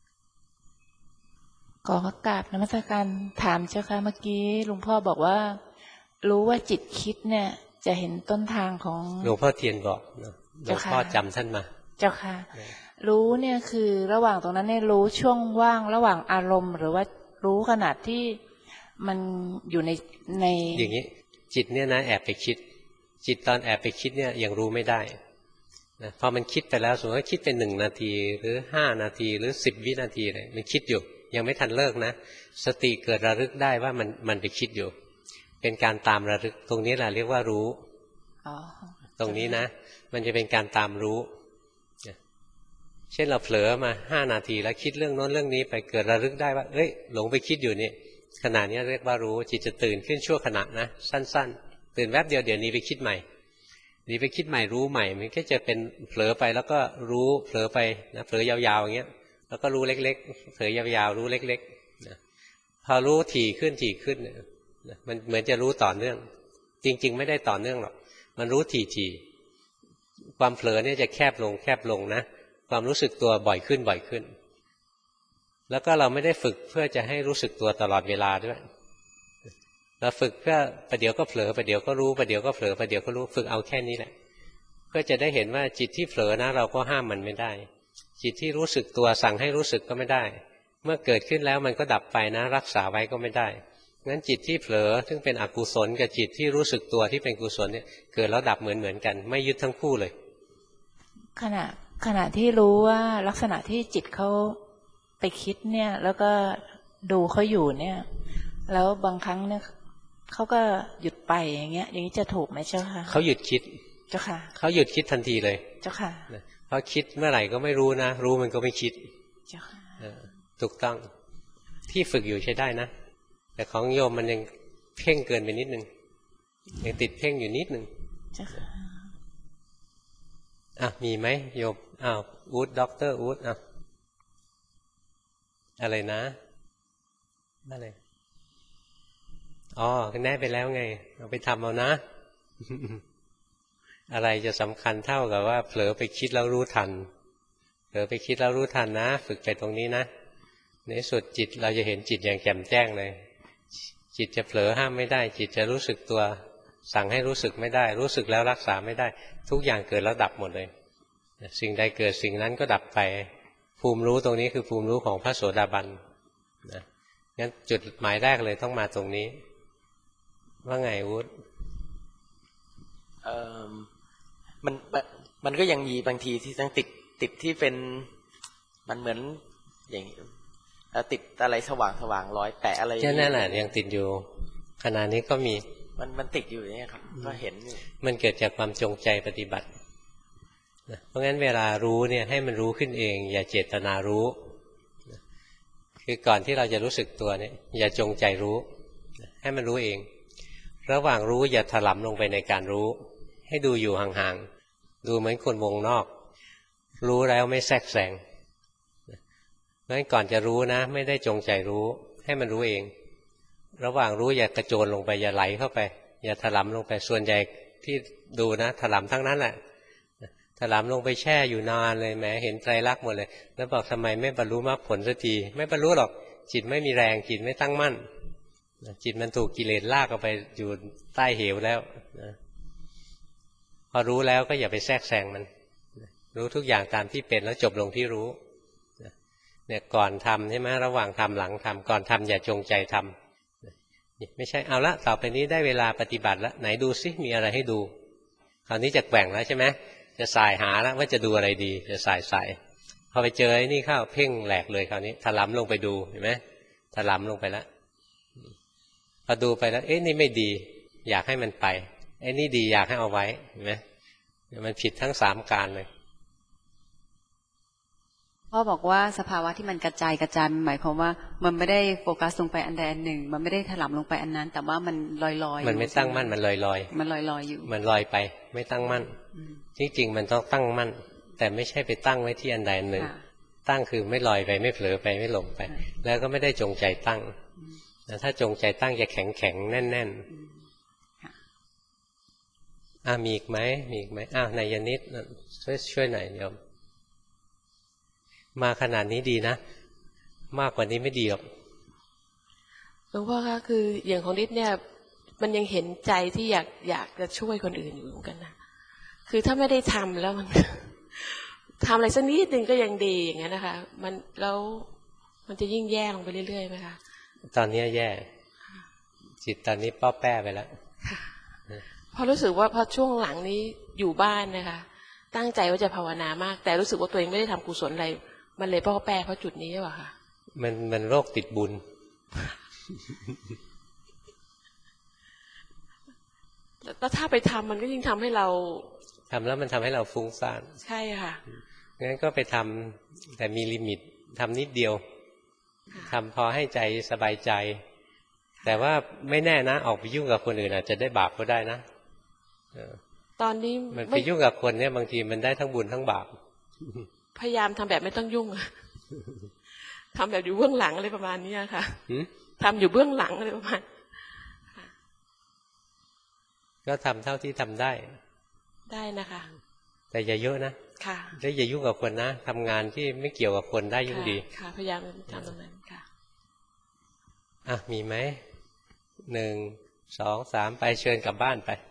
ขอกราบนมัสการถามเจ้าค่ะเมื่อกี้หลวงพ่อบอกว่ารู้ว่าจิตคิดเนี่ยจะเห็นต้นทางของหลวงพ่อเทียนบอกหลวงพ่อจำท่านมาเจ้าค่ะรู้เนี่ยคือระหว่างตรงนั้นเนี่ยรู้ช่วงว่างระหว่างอารมณ์หรือว่ารู้ขนาดที่มันอยู่ในในอย่างนี้จิตเนี่ยนะแอบไปคิดจิตตอนแอบไปคิดเนี่ยยังรู้ไม่ได้นะพอมันคิดไปแล้วสมมติว่าคิดเป็นหนึ่งนาทีหรือห้านาทีหรือสิบวินาทีเลยมันคิดอยู่ยังไม่ทันเลิกนะสติเกิดระลึกได้ว่ามันมันไปคิดอยู่เป็นการตามระลึกตรงนี้แหละเรียกว่ารู้ตรงนี้นะมันจะเป็นการตามรู้เช่นเราเผลอมาห้านาทีแล้วคิดเรื่องโน้นเรื่องนี้ไปเกิดระลึกได้ว่าเอ้ยหลงไปคิดอยู่นี่ขณะนี้เรียกว่ารู้จิตจะตื่นขึ้นชั่วขณะนะสั้นๆตื่นแวบเดียวเดี๋ยวนี้ไปคิดใหม่นี่ไปคิดใหม่รู้ใหม่มันก็จะเป็นเผลอไปแล้วก็รู้เผลอไปนะเผลอยาวๆอย่างเงี้ยแล้วก็รู้เล็กๆเผลอยาวๆรู้เล็กๆนะพอรู้ถี่ขึ้นถี่ขึ้นนะมันเหมือนจะรู้ต่อเนื่องจริงๆไม่ได้ต่อเนื่องหรอกมันรู้ถี่ๆความเผลอเนี่ยจะแคบลงแคบลงนะความรู้สึกตัวบ่อยขึ้นบ่อยขึ้นแล้วก็เราไม่ได้ฝึกเพื่อจะให้รู้สึกตัวตลอดเวลาด้วยเราฝึกเพื่อประเดี๋ยวก็เผลอประเดี๋ยวก็รู้ประเดี๋ยวก็เผลอประเดี๋ยวก็รู้ฝึกเอาแค่นี้แหละเพื่อจะได้เห็นว่าจิตที่เผลอนะเราก็ห้ามมันไม่ได้จิตที่รู้สึกตัวสั่งให้รู้สึกก็ไม่ได้เมื่อเกิดขึ้นแล้วมันก็ดับไปนะรักษาไว้ก็ไม่ได้งั้นจิตที่เผลอซึ่งเป็นอกุศลกับจิตที่รู้สึกตัวที่เป็นกุศลเนี่ยเกิดแล้วดับเหมือนเหมือนกันไม่ยึดทั้งคู่เลยขณะขณะที่รู้ว่าลักษณะที่จิตเขาไปคิดเนี่ยแล้วก็ดูเขาอยู่เนี่ยแล้วบางครั้งเนี่ยเขาก็หยุดไปอย่างเงี้ยอย่างนี้จะถูกไหมเจ้าค่ะเขาหยุดคิดเจ้าค่ะเขาหยุดคิดทันทีเลยเจ้าค่ะเพราะคิดเมื่อไหร่ก็ไม่รู้นะรู้มันก็ไม่คิดเจ้าค่ะถูกต้องที่ฝึกอยู่ใช้ได้นะแต่ของโยมมันยังเพ่งเกินไปนิดนึงยังติดเพ่งอยู่นิดนึงเจ้าค่ะอ่ะมีไหมโยมอ้าวอู๊ดด็อกเตอร์อู๊ดอ่ะอะไรนะอะไรอ๋อแน่ไปแล้วไงเอาไปทำเอานะ อะไรจะสำคัญเท่ากับว่าเผลอไปคิดแล้วรู้ทันเผลอไปคิดแล้วรู้ทันนะฝึกไปตรงนี้นะในสุดจิตเราจะเห็นจิตอย่างแจ่มแจ้งเลยจิตจะเผลอห้ามไม่ได้จิตจะรู้สึกตัวสั่งให้รู้สึกไม่ได้รู้สึกแล้วรักษาไม่ได้ทุกอย่างเกิดแล้วดับหมดเลยสิ่งใดเกิดสิ่งนั้นก็ดับไปภูมิรู้ตรงนี้คือภูมิรู้ของพระโสดาบันนะงั้นจุดหมายแรกเลยต้องมาตรงนี้ว่าไงวุฒิเอ่อมันมันก็ยังมีบางทีที่ต้องติดติดที่เป็นมันเหมือนอย่างแล้วติดอะไรสว่างสว่างรอยแปะอะไรแค่นั้นแหละยังติดอยู่ขณะนี้ก็มีมันมันติดอยู่อย่างนี้ครับก็เห็นมันเกิดจากความจงใจปฏิบัติเพราะงั้นเวลารู้เนี่ยให้มันรู้ขึ้นเองอย่าเจตนารู้คือก่อนที่เราจะรู้สึกตัวเนี่ยอย่าจงใจรู้ให้มันรู้เองระหว่างรู้อย่าถลำลงไปในการรู้ให้ดูอยู่ห่างๆดูเหมือนคนวงนอกรู้แล้วไม่แทรกแซงเพราะงั้นก่อนจะรู้นะไม่ได้จงใจรู้ให้มันรู้เองระหว่างรู้อย่ากระโจนลงไปอย่าไหลเข้าไปอย่าถลำลงไปส่วนใหญ่ที่ดูนะถลำทั้งนั้นแหละถลำลงไปแช่อยู่นานเลยแหมเห็นไตรลักษณ์หมดเลยแล้วบอกทำไมไม่บรรลุมรรคผลสักทีไม่บรรลุหรอกจิตไม่มีแรงจิตไม่ตั้งมั่นจิตมันถูกกิเลสลากเอาไปอยู่ใต้เหวแล้วนะพอรู้แล้วก็อย่าไปแทรกแซงมันรู้ทุกอย่างตามที่เป็นแล้วจบลงที่รู้เนี่ยก่อนทำใช่ไหมระหว่างทำหลังทำก่อนทำอย่าจงใจทำไม่ใช่เอาละต่อไปนี้ได้เวลาปฏิบัติแล้วไหนดูซิมีอะไรให้ดูคราวนี้จะแกว่งแล้วใช่ไหมจะสายหาแล้วว่าจะดูอะไรดีจะสายสายพอไปเจอไอ้นี่เข้าเพ่งแหลกเลยคราวนี้ถลำลงไปดูเห็นไหมถลำลงไปแล้วพอดูไปแล้วเอ๊ะนี่ไม่ดีอยากให้มันไปไอ้นี่ดีอยากให้เอาไว้เห็นไหมมันผิดทั้งสามการเลยพ่อบอกว่าสภาวะที่มันกระจายกระจายหมายความว่ามันไม่ได้โฟกัสลงไปอันใดอันหนึ่งมันไม่ได้ถลำลงไปอันนั้นแต่ว่ามันลอยลอยมันไม่ตั้งมั่นมันลอยลอยมันลอยลอยอยู่มันลอยไปไม่ตั้งมั่นจริงๆมันต้องตั้งมั่นแต่ไม่ใช่ไปตั้งไว้ที่อันใดอันหนึ่งตั้งคือไม่ลอยไปไม่เผลอไปไม่หลงไปแล้วก็ไม่ได้จงใจตั้งแต่ถ้าจงใจตั้งจะแข็งแข็งแน่นแน่นอ่ะมีอีกไหมมีอีกไหมอ้าวนายนิดช่วยช่วยหน่อยโยมมาขนาดนี้ดีนะมากกว่านี้ไม่ดีหรอกหลวงพ่อคะคืออย่างของนิดเนี่ยมันยังเห็นใจที่อยากอยากจะช่วยคนอื่นอยู่เหมือนกันนะคือถ้าไม่ได้ทำแล้วมันทำอะไรสักนิดนึงก็ยังดีอย่างนั้นนะคะมันแล้วมันจะยิ่งแย่ลงไปเรื่อยๆไหมคะตอนนี้แย่จิตตอนนี้ป้อแป้ไปแล้วพอรู้สึกว่าพอช่วงหลังนี้อยู่บ้านนะคะตั้งใจว่าจะภาวนามากแต่รู้สึกว่าตัวเองไม่ได้ทำกุศลอะไรมันเลยป้อแป้เพราะจุดนี้หรือเปล่าคะมันมันโรคติดบุญแล้วถ้าไปทำมันก็ยิ่งทำให้เราทำแล้วมันทำให้เราฟุ้งซ่านใช่ค่ะงั้นก็ไปทำแต่มีลิมิตทำนิดเดียวทำพอให้ใจสบายใจแต่ว่าไม่แน่นะออกไปยุ่งกับคนอื่นอาจจะได้บาปก็ได้นะตอนนี้มันไปยุ่งกับคนเนี่ยบางทีมันได้ทั้งบุญทั้งบาปพยายามทำแบบไม่ต้องยุ่งทำแบบอยู่เบื้องหลังอะไรประมาณนี้ค่ะทำอยู่เบื้องหลังอะไรประมาณก็ทำเท่าที่ทำได้ได้นะคะแต่อย่าเยอะนะค่ะแล้วอย่ายุ่งกับคนนะทำงานที่ไม่เกี่ยวกับคนได้ยิ่งดีค่ะพยายามทำตรงนั้นค่ะอ่ะมีไหมหนึ่งสองสามไปเชิญกลับบ้านไป